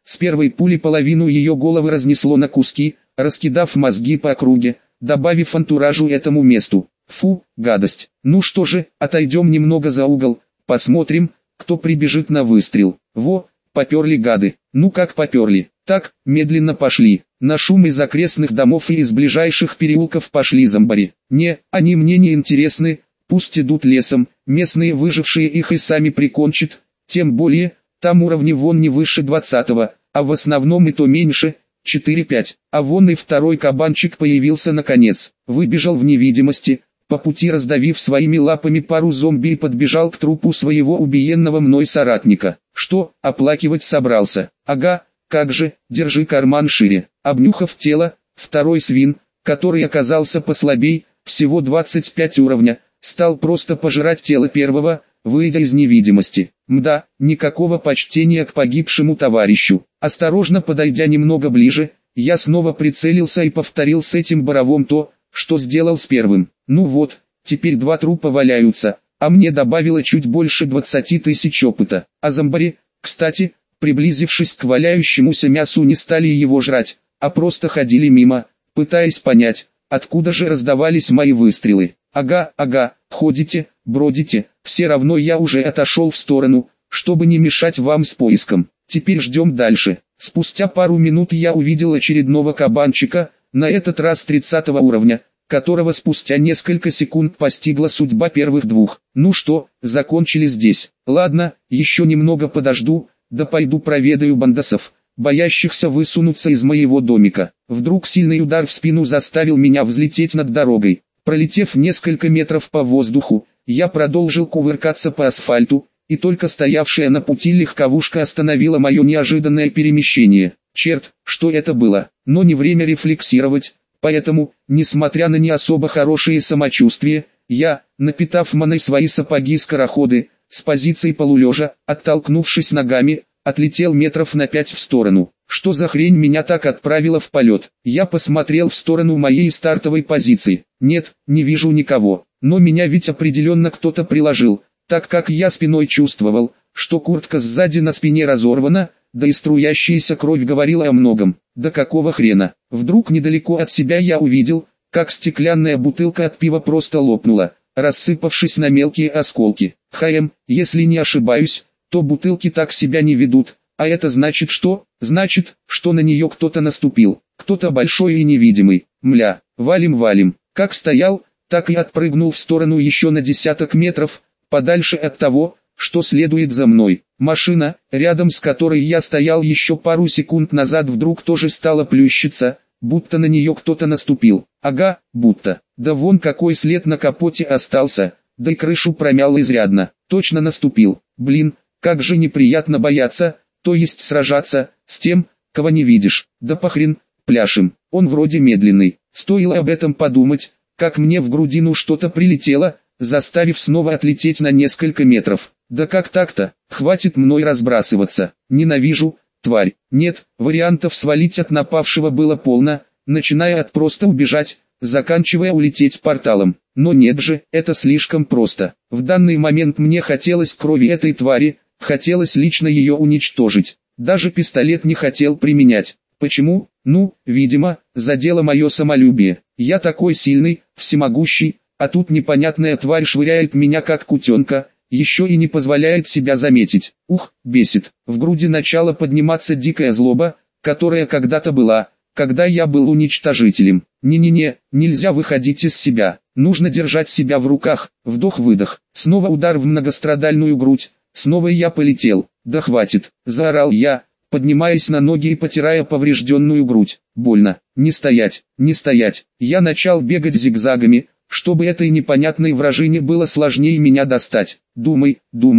С первой пули половину ее головы разнесло на куски, раскидав мозги по округе, добавив антуражу этому месту. Фу, гадость. Ну что же, отойдем немного за угол, посмотрим, кто прибежит на выстрел. Во, поперли гады. Ну как поперли? Так, медленно пошли. На шум из окрестных домов и из ближайших переулков пошли зомбари. Не, они мне не интересны, пусть идут лесом, местные выжившие их и сами прикончат, тем более, там уровни вон не выше 20-го, а в основном и то меньше, 4-5. А вон и второй кабанчик появился наконец, выбежал в невидимости, по пути раздавив своими лапами пару зомби и подбежал к трупу своего убиенного мной соратника. Что, оплакивать собрался? Ага, как же, держи карман шире. Обнюхав тело, второй свин, который оказался послабей, всего 25 уровня, стал просто пожирать тело первого, выйдя из невидимости. Мда, никакого почтения к погибшему товарищу. Осторожно подойдя немного ближе, я снова прицелился и повторил с этим боровом то, что сделал с первым. Ну вот, теперь два трупа валяются, а мне добавило чуть больше 20 тысяч опыта. А зомбари, кстати, приблизившись к валяющемуся мясу, не стали его жрать, а просто ходили мимо, пытаясь понять, откуда же раздавались мои выстрелы. Ага, ходите, бродите, все равно я уже отошел в сторону, чтобы не мешать вам с поиском. Теперь ждем дальше. Спустя пару минут я увидел очередного кабанчика, на этот раз 30 уровня, которого спустя несколько секунд постигла судьба первых двух. Ну что, закончили здесь. Ладно, еще немного подожду, да пойду проведаю бандосов, боящихся высунуться из моего домика. Вдруг сильный удар в спину заставил меня взлететь над дорогой. Пролетев несколько метров по воздуху, я продолжил кувыркаться по асфальту, и только стоявшая на пути легковушка остановила мое неожиданное перемещение. Черт, что это было, но не время рефлексировать, поэтому, несмотря на не особо хорошее самочувствие, я, напитав маной свои сапоги-скороходы, с позиции полулежа, оттолкнувшись ногами, отлетел метров на 5 в сторону. Что за хрень меня так отправила в полет? Я посмотрел в сторону моей стартовой позиции. Нет, не вижу никого, но меня ведь определенно кто-то приложил, так как я спиной чувствовал, что куртка сзади на спине разорвана, да и струящаяся кровь говорила о многом. Да какого хрена? Вдруг недалеко от себя я увидел, как стеклянная бутылка от пива просто лопнула, рассыпавшись на мелкие осколки. Если не ошибаюсь, то бутылки так себя не ведут, а это значит что? Значит, что на нее кто-то наступил, кто-то большой и невидимый. Мля, валим. Как стоял, так и отпрыгнул в сторону еще на десяток метров, подальше от того, что следует за мной. Машина, рядом с которой я стоял еще пару секунд назад, вдруг тоже стала плющиться, будто на нее кто-то наступил. Ага, будто. Да вон какой след на капоте остался, да и крышу промял изрядно. Точно наступил. Блин, как же неприятно бояться, то есть сражаться, с тем, кого не видишь. Да похрен, пляшем. Он вроде медленный. Стоило об этом подумать, как мне в грудину что-то прилетело, заставив снова отлететь на несколько метров. Да как так-то? Хватит мной разбрасываться. Ненавижу, тварь. Нет, вариантов свалить от напавшего было полно, начиная от просто убежать, заканчивая улететь порталом. Но нет же, это слишком просто. В данный момент мне хотелось крови этой твари, хотелось лично ее уничтожить. Даже пистолет не хотел применять. Почему? Ну, видимо, задело мое самолюбие. Я такой сильный, всемогущий, а тут непонятная тварь швыряет меня как кутенка, еще и не позволяет себя заметить. Ух, бесит. В груди начала подниматься дикая злоба, которая когда-то была, когда я был уничтожителем. Не-не-не, нельзя выходить из себя. Нужно держать себя в руках. Вдох-выдох. Снова удар в многострадальную грудь. Снова я полетел. Да хватит, заорал я, поднимаясь на ноги и потирая поврежденную грудь. Больно. Не стоять, не стоять. Я начал бегать зигзагами, чтобы этой непонятной вражине было сложнее меня достать. Думай,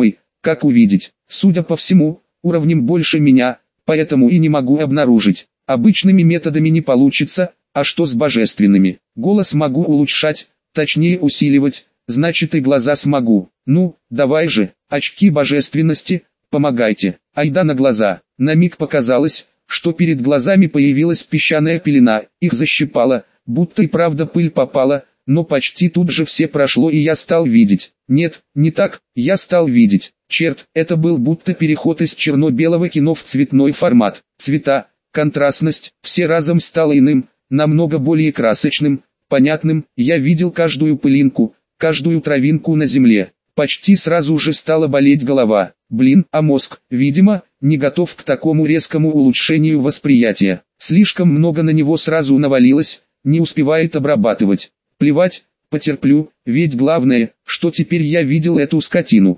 как увидеть. Судя по всему, уровнем больше меня, поэтому и не могу обнаружить. Обычными методами не получится, а что с божественными? Голос могу улучшать, точнее усиливать, значит и глаза смогу. Ну, давай же, очки божественности, помогайте. Айда на глаза. На миг показалось, что перед глазами появилась песчаная пелена, их защипало, будто и правда пыль попала, но почти тут же все прошло и я стал видеть. Нет, не так, я стал видеть. Черт, это был будто переход из черно-белого кино в цветной формат. Цвета, контрастность, все разом стало иным, намного более красочным, понятным. Я видел каждую пылинку, каждую травинку на земле. Почти сразу же стала болеть голова. Блин, а мозг, видимо, не готов к такому резкому улучшению восприятия. Слишком много на него сразу навалилось, не успевает обрабатывать. Плевать, потерплю, ведь главное, что теперь я видел эту скотину.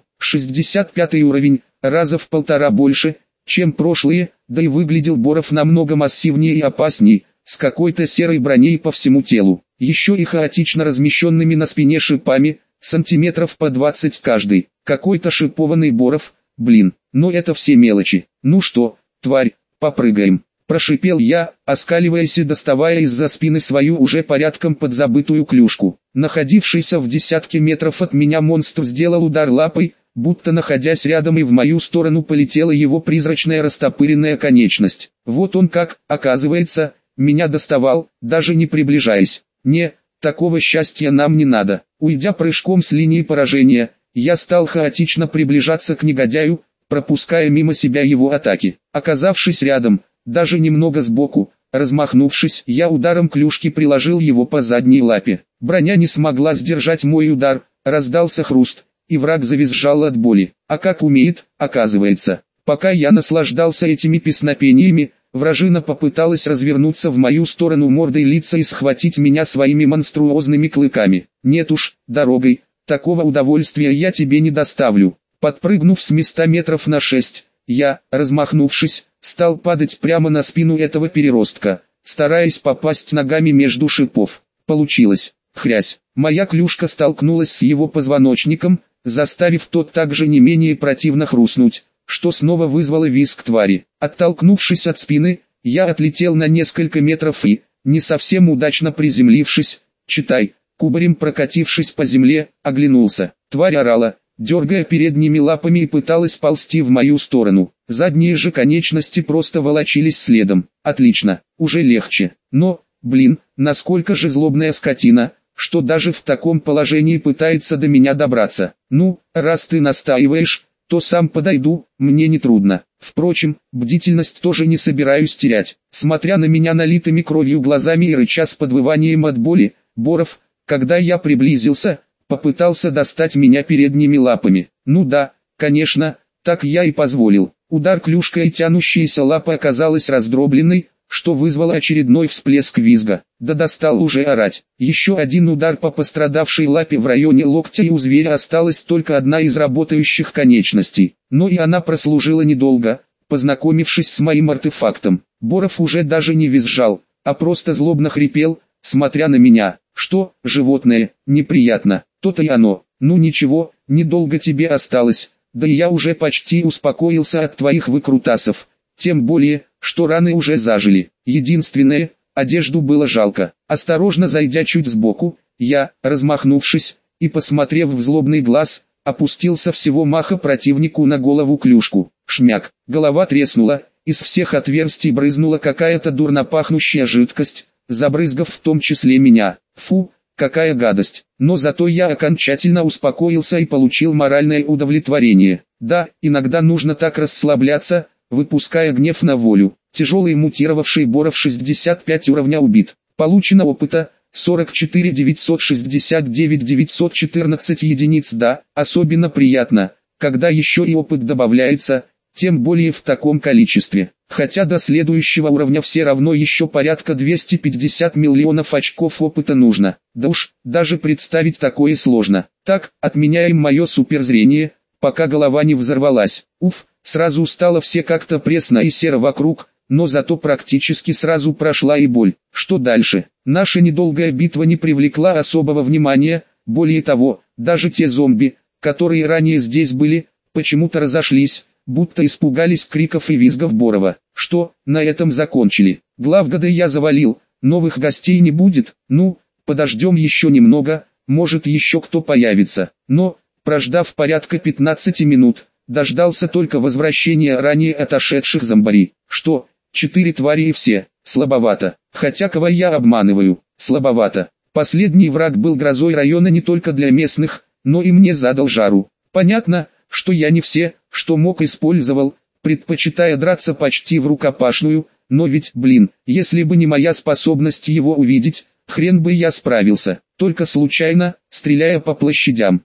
65 уровень, раза в 1,5 больше, чем прошлые, да и выглядел Боров намного массивнее и опасней, с какой-то серой броней по всему телу. Еще и хаотично размещенными на спине шипами, сантиметров по 20 каждый. Какой-то шипованный Боров, блин, но это все мелочи. Ну что, тварь, попрыгаем. Прошипел я, оскаливаясь и доставая из-за спины свою уже порядком подзабытую клюшку. Находившийся в десятке метров от меня монстр сделал удар лапой, будто находясь рядом, и в мою сторону полетела его призрачная растопыренная конечность. Вот он как, оказывается, меня доставал, даже не приближаясь. Не, такого счастья нам не надо. Уйдя прыжком с линии поражения, я стал хаотично приближаться к негодяю, пропуская мимо себя его атаки. Оказавшись рядом, даже немного сбоку, размахнувшись, я ударом клюшки приложил его по задней лапе. Броня не смогла сдержать мой удар, раздался хруст, и враг завизжал от боли. А как умеет, оказывается. Пока я наслаждался этими песнопениями, вражина попыталась развернуться в мою сторону мордой лица и схватить меня своими монструозными клыками. Нет уж, дорогой, такого удовольствия я тебе не доставлю. Подпрыгнув с места метров на 6, я, размахнувшись, стал падать прямо на спину этого переростка, стараясь попасть ногами между шипов. Получилось. Хрясь. Моя клюшка столкнулась с его позвоночником, заставив тот также не менее противно хрустнуть, что снова вызвало визг твари. Оттолкнувшись от спины, я отлетел на несколько метров и, не совсем удачно приземлившись, читай, кубарем прокатившись по земле, оглянулся. Тварь орала, дергая передними лапами, и пыталась ползти в мою сторону. Задние же конечности просто волочились следом. Отлично, уже легче. Но, блин, насколько же злобная скотина, что даже в таком положении пытается до меня добраться. Ну, раз ты настаиваешь, то сам подойду, мне не трудно. Впрочем, бдительность тоже не собираюсь терять. Смотря на меня налитыми кровью глазами и рыча с подвыванием от боли, Боров, когда я приблизился, попытался достать меня передними лапами. Ну да, конечно, так я и позволил. Удар клюшкой, и тянущаяся лапа оказалась раздробленной, что вызвало очередной всплеск визга. Да достал уже орать. Еще один удар по пострадавшей лапе в районе локтя, и у зверя осталась только одна из работающих конечностей. Но и она прослужила недолго, познакомившись с моим артефактом. Боров уже даже не визжал, а просто злобно хрипел, смотря на меня. Что, животное, неприятно, то-то и оно. Ну ничего, недолго тебе осталось, да и я уже почти успокоился от твоих выкрутасов. Тем более, что раны уже зажили. Единственное, одежду было жалко. Осторожно зайдя чуть сбоку, я, размахнувшись и посмотрев в злобный глаз, опустился всего маха противнику на голову клюшку. Шмяк, голова треснула, из всех отверстий брызнула какая-то дурно пахнущая жидкость, забрызгав в том числе меня. Фу, какая гадость. Но зато я окончательно успокоился и получил моральное удовлетворение. Да, иногда нужно так расслабляться, выпуская гнев на волю. Тяжелый мутировавший Боров 65 уровня убит. Получено опыта 44 969 914 единиц. Да, особенно приятно, когда еще и опыт добавляется, тем более в таком количестве. Хотя до следующего уровня все равно еще порядка 250 миллионов очков опыта нужно. Да уж, даже представить такое сложно. Так, отменяем мое суперзрение, пока голова не взорвалась. Уф, сразу стало все как-то пресно и серо вокруг, но зато практически сразу прошла и боль. Что дальше? Наша недолгая битва не привлекла особого внимания, более того, даже те зомби, которые ранее здесь были, почему-то разошлись, будто испугались криков и визгов Борова. Что, на этом закончили? Главгада я завалил, новых гостей не будет. Ну, подождем еще немного, может еще кто появится. Но, прождав порядка 15 минут, дождался только возвращения ранее отошедших зомбарей. Что, 4 твари и все, слабовато. Хотя кого я обманываю, слабовато. Последний враг был грозой района не только для местных, но и мне задал жару. Понятно, что я не все, что мог использовал, предпочитая драться почти в рукопашную, но ведь, если бы не моя способность его увидеть, хрен бы я справился, только случайно, стреляя по площадям.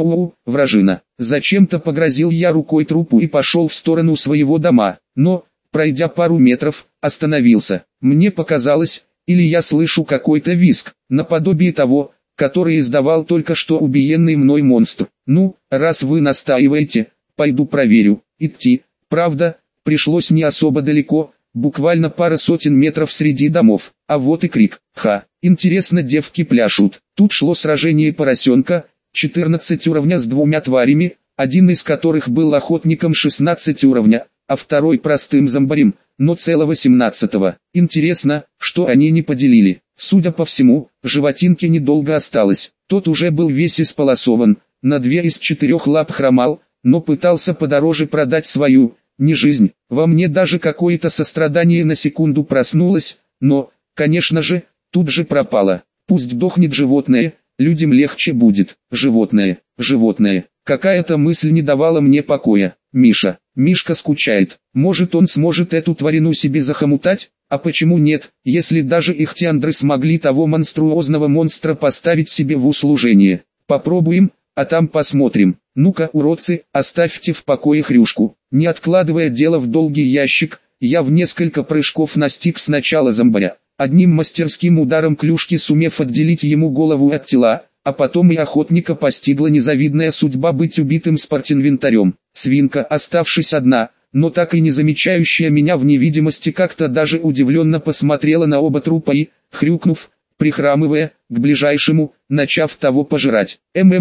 Вражина. Зачем-то погрозил я рукой трупу и пошел в сторону своего дома, но, пройдя пару метров, остановился. Мне показалось, или я слышу какой-то визг, наподобие того, который издавал только что убиенный мной монстр. Ну, раз вы настаиваете, пойду проверю. Идти, правда, пришлось не особо далеко, буквально пара сотен метров среди домов. А вот и крик. Интересно, девки пляшут. Тут шло сражение поросенка, 14 уровня с двумя тварями, один из которых был охотником 16 уровня, а второй простым зомбарем, но целого 17-го. Интересно, что они не поделили. Судя по всему, животинке недолго осталось. Тот уже был весь исполосован, на 2 из 4 лап хромал, но пытался подороже продать свою, не жизнь. Во мне даже какое-то сострадание на секунду проснулось, но, конечно же, тут же пропало. Пусть дохнет животное, людям легче будет. Животное. Какая-то мысль не давала мне покоя. Мишка скучает. Может, он сможет эту тварину себе захомутать? А почему нет, если даже ихтиандры смогли того монструозного монстра поставить себе в услужение? Попробуем, а там посмотрим. Ну-ка, уродцы, оставьте в покое хрюшку. Не откладывая дело в долгий ящик, я в несколько прыжков настиг сначала зомбаря, одним мастерским ударом клюшки сумев отделить ему голову от тела, а потом и охотника постигла незавидная судьба быть убитым спортинвентарем. Свинка, оставшись одна, но так и не замечающая меня в невидимости, как-то даже удивленно посмотрела на оба трупа и, хрюкнув, прихрамывая, к ближайшему, начав того пожирать.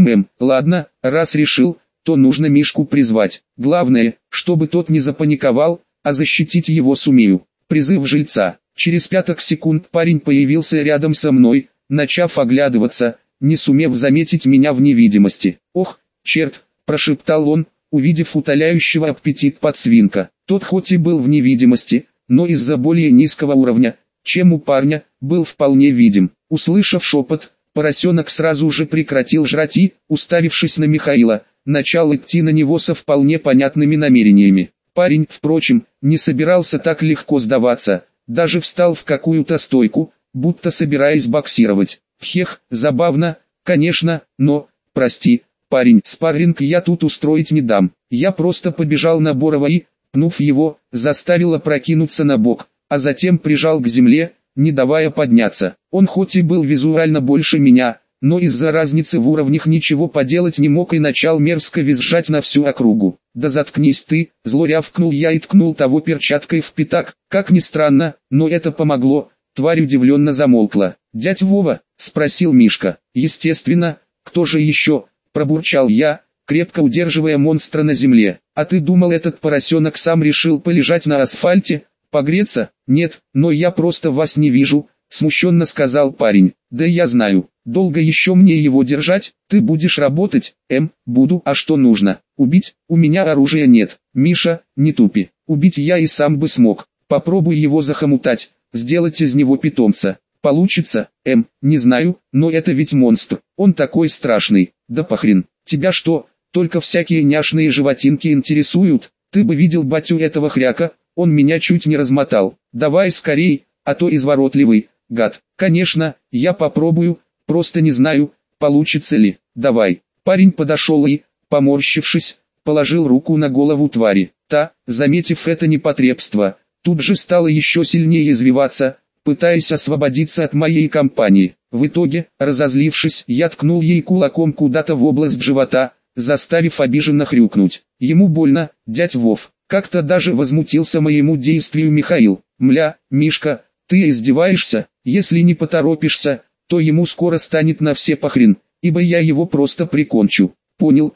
Ладно, раз решил, то нужно Мишку призвать. Главное, чтобы тот не запаниковал, а защитить его сумею. Призыв жильца. Через 5 секунд парень появился рядом со мной, начав оглядываться, не сумев заметить меня в невидимости. «Ох, черт!» – прошептал он, увидев утоляющего аппетит подсвинка. Тот хоть и был в невидимости, но из-за более низкого уровня, чем у парня, был вполне видим. Услышав шепот, поросенок сразу же прекратил жрать и, уставившись на Михаила, начал идти на него со вполне понятными намерениями. Парень, впрочем, не собирался так легко сдаваться, даже встал в какую-то стойку, будто собираясь боксировать. Хех, забавно, конечно, но, прости, парень, спарринг я тут устроить не дам. Я просто побежал на Борова и, пнув его, заставил опрокинуться на бок, а затем прижал к земле, не давая подняться. Он хоть и был визуально больше меня, но из-за разницы в уровнях ничего поделать не мог и начал мерзко визжать на всю округу. «Да заткнись ты!» – зло рявкнул я и ткнул того перчаткой в пятак. Как ни странно, но это помогло, тварь удивленно замолкла. «Дядь Вова?» – спросил Мишка. «Естественно, кто же еще?» – пробурчал я, крепко удерживая монстра на земле. «А ты думал, этот поросенок сам решил полежать на асфальте? Погреться? Нет, но я просто вас не вижу», – смущенно сказал парень. «Да я знаю. Долго еще мне его держать? Ты будешь работать?» Буду. А что нужно? Убить? У меня оружия нет. Миша, не тупи. Убить я и сам бы смог. Попробуй его захомутать, сделать из него питомца. Получится? Не знаю, но это ведь монстр. Он такой страшный. Да похрен. Тебя что, только всякие няшные животинки интересуют? Ты бы видел батю этого хряка, он меня чуть не размотал. Давай скорей, а то изворотливый, гад. Конечно, я попробую, просто не знаю, получится ли. Давай. Парень подошел и, поморщившись, положил руку на голову твари. Та, заметив это непотребство, тут же стала еще сильнее извиваться, пытаясь освободиться от моей компании. В итоге, разозлившись, я ткнул ей кулаком куда-то в область живота, заставив обиженно хрюкнуть. Ему больно, дядь Вов. Как-то даже возмутился моему действию Михаил. Мля, Мишка, ты издеваешься? Если не поторопишься, то ему скоро станет на все похрен, ибо я его просто прикончу. Понял,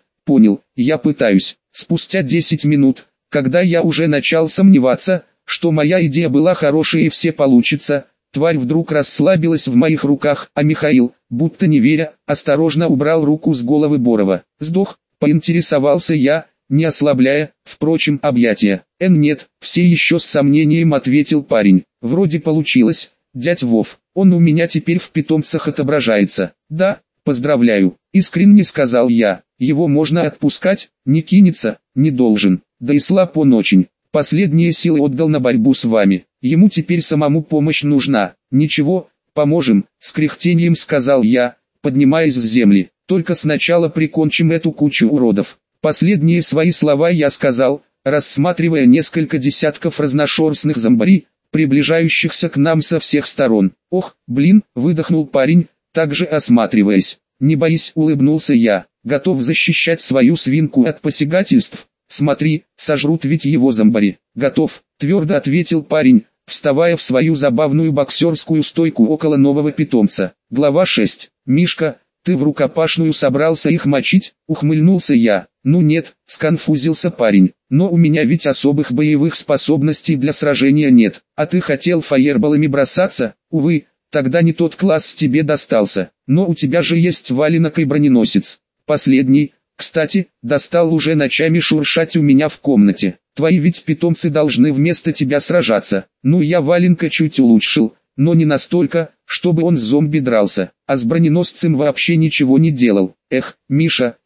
я пытаюсь. Спустя 10 минут, когда я уже начал сомневаться, что моя идея была хорошей и все получится, тварь вдруг расслабилась в моих руках, а Михаил, будто не веря, осторожно убрал руку с головы Борова. Сдох, поинтересовался я, не ослабляя, впрочем, объятия. Нет, все еще с сомнением ответил парень. Вроде получилось, дядь Вов, он у меня теперь в питомцах отображается. Да, поздравляю, искренне сказал я. Его можно отпускать, не кинется, не должен. Да и слаб он очень. Последние силы отдал на борьбу с вами. Ему теперь самому помощь нужна. Ничего, поможем, с кряхтением сказал я, поднимаясь с земли. Только сначала прикончим эту кучу уродов. Последние свои слова я сказал, рассматривая несколько десятков разношерстных зомбарей, приближающихся к нам со всех сторон. Ох, блин, выдохнул парень, также осматриваясь. Не боись, улыбнулся я, готов защищать свою свинку от посягательств. Смотри, сожрут ведь его зомбари. Готов, твердо ответил парень, вставая в свою забавную боксерскую стойку около нового питомца. Глава 6. Мишка, ты в рукопашную собрался их мочить? Ухмыльнулся я. Ну нет, сконфузился парень. Но у меня ведь особых боевых способностей для сражения нет. А ты хотел фаерболами бросаться? Увы, тогда не тот класс тебе достался. Но у тебя же есть валенок и броненосец. Последний, кстати, достал уже ночами шуршать у меня в комнате. Твои ведь питомцы должны вместо тебя сражаться. Ну я валенка чуть улучшил, но не настолько, чтобы он с зомби дрался, а с броненосцем вообще ничего не делал. Эх, Миша,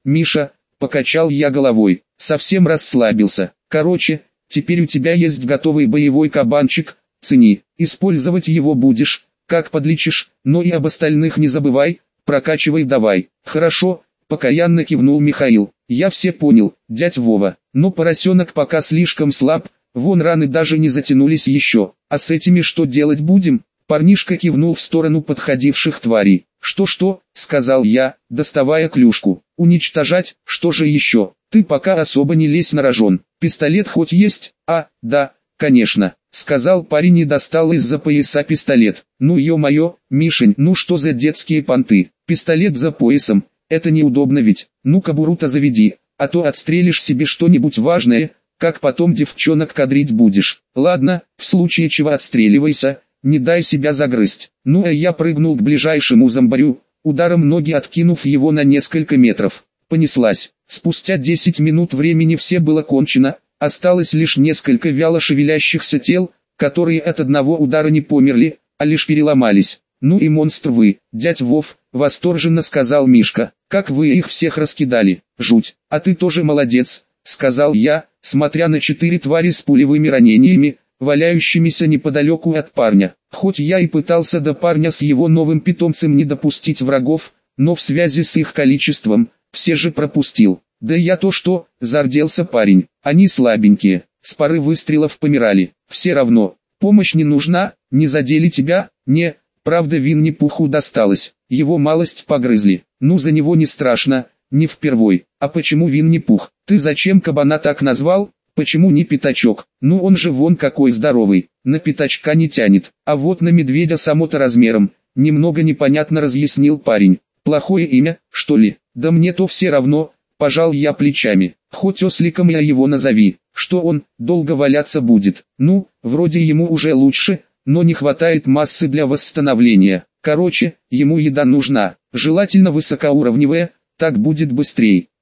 покачал я головой, совсем расслабился. Короче, теперь у тебя есть готовый боевой кабанчик, цени, использовать его будешь, как подлечишь, но и об остальных не забывай, прокачивай давай. Хорошо, покаянно кивнул Михаил. Я все понял, дядь Вова, но поросенок пока слишком слаб, вон раны даже не затянулись еще. А с этими что делать будем? Парнишка кивнул в сторону подходивших тварей. Что-что, сказал я, доставая клюшку. Уничтожать, что же еще? Ты пока особо не лезь на рожон. Пистолет хоть есть? А, да, конечно, сказал парень и достал из-за пояса пистолет. Ну ё-моё, Мишень, ну что за детские понты? Пистолет за поясом. Это неудобно ведь, ну кобуру-то заведи, а то отстрелишь себе что-нибудь важное, как потом девчонок кадрить будешь. Ладно, в случае чего отстреливайся, не дай себя загрызть. Ну а я прыгнул к ближайшему зомбарю, ударом ноги откинув его на несколько метров. Понеслась. Спустя 10 минут времени все было кончено, осталось лишь несколько вяло шевелящихся тел, которые от одного удара не померли, а лишь переломались. Ну и монстр вы, дядь Вов, восторженно сказал Мишка, как вы их всех раскидали, жуть, а ты тоже молодец, сказал я, смотря на 4 твари с пулевыми ранениями, валяющимися неподалеку от парня. Хоть я и пытался до парня с его новым питомцем не допустить врагов, но в связи с их количеством, все же пропустил. Да я то что, зарделся парень, они слабенькие, с пары выстрелов помирали, все равно, помощь не нужна, не задели тебя, не... Правда Винни-Пуху досталось, его малость погрызли, ну за него не страшно, не впервой. А почему Винни-Пух? Ты зачем кабана так назвал? Почему не пятачок? Ну он же вон какой здоровый, на пятачка не тянет, а вот на медведя само-то размером, немного непонятно разъяснил парень. Плохое имя, что ли? Да мне то все равно, пожал я плечами, хоть осликом я его назови, что он, долго валяться будет, ну, вроде ему уже лучше, но не хватает массы для восстановления. Короче, ему еда нужна, желательно высокоуровневая, так будет быстрее.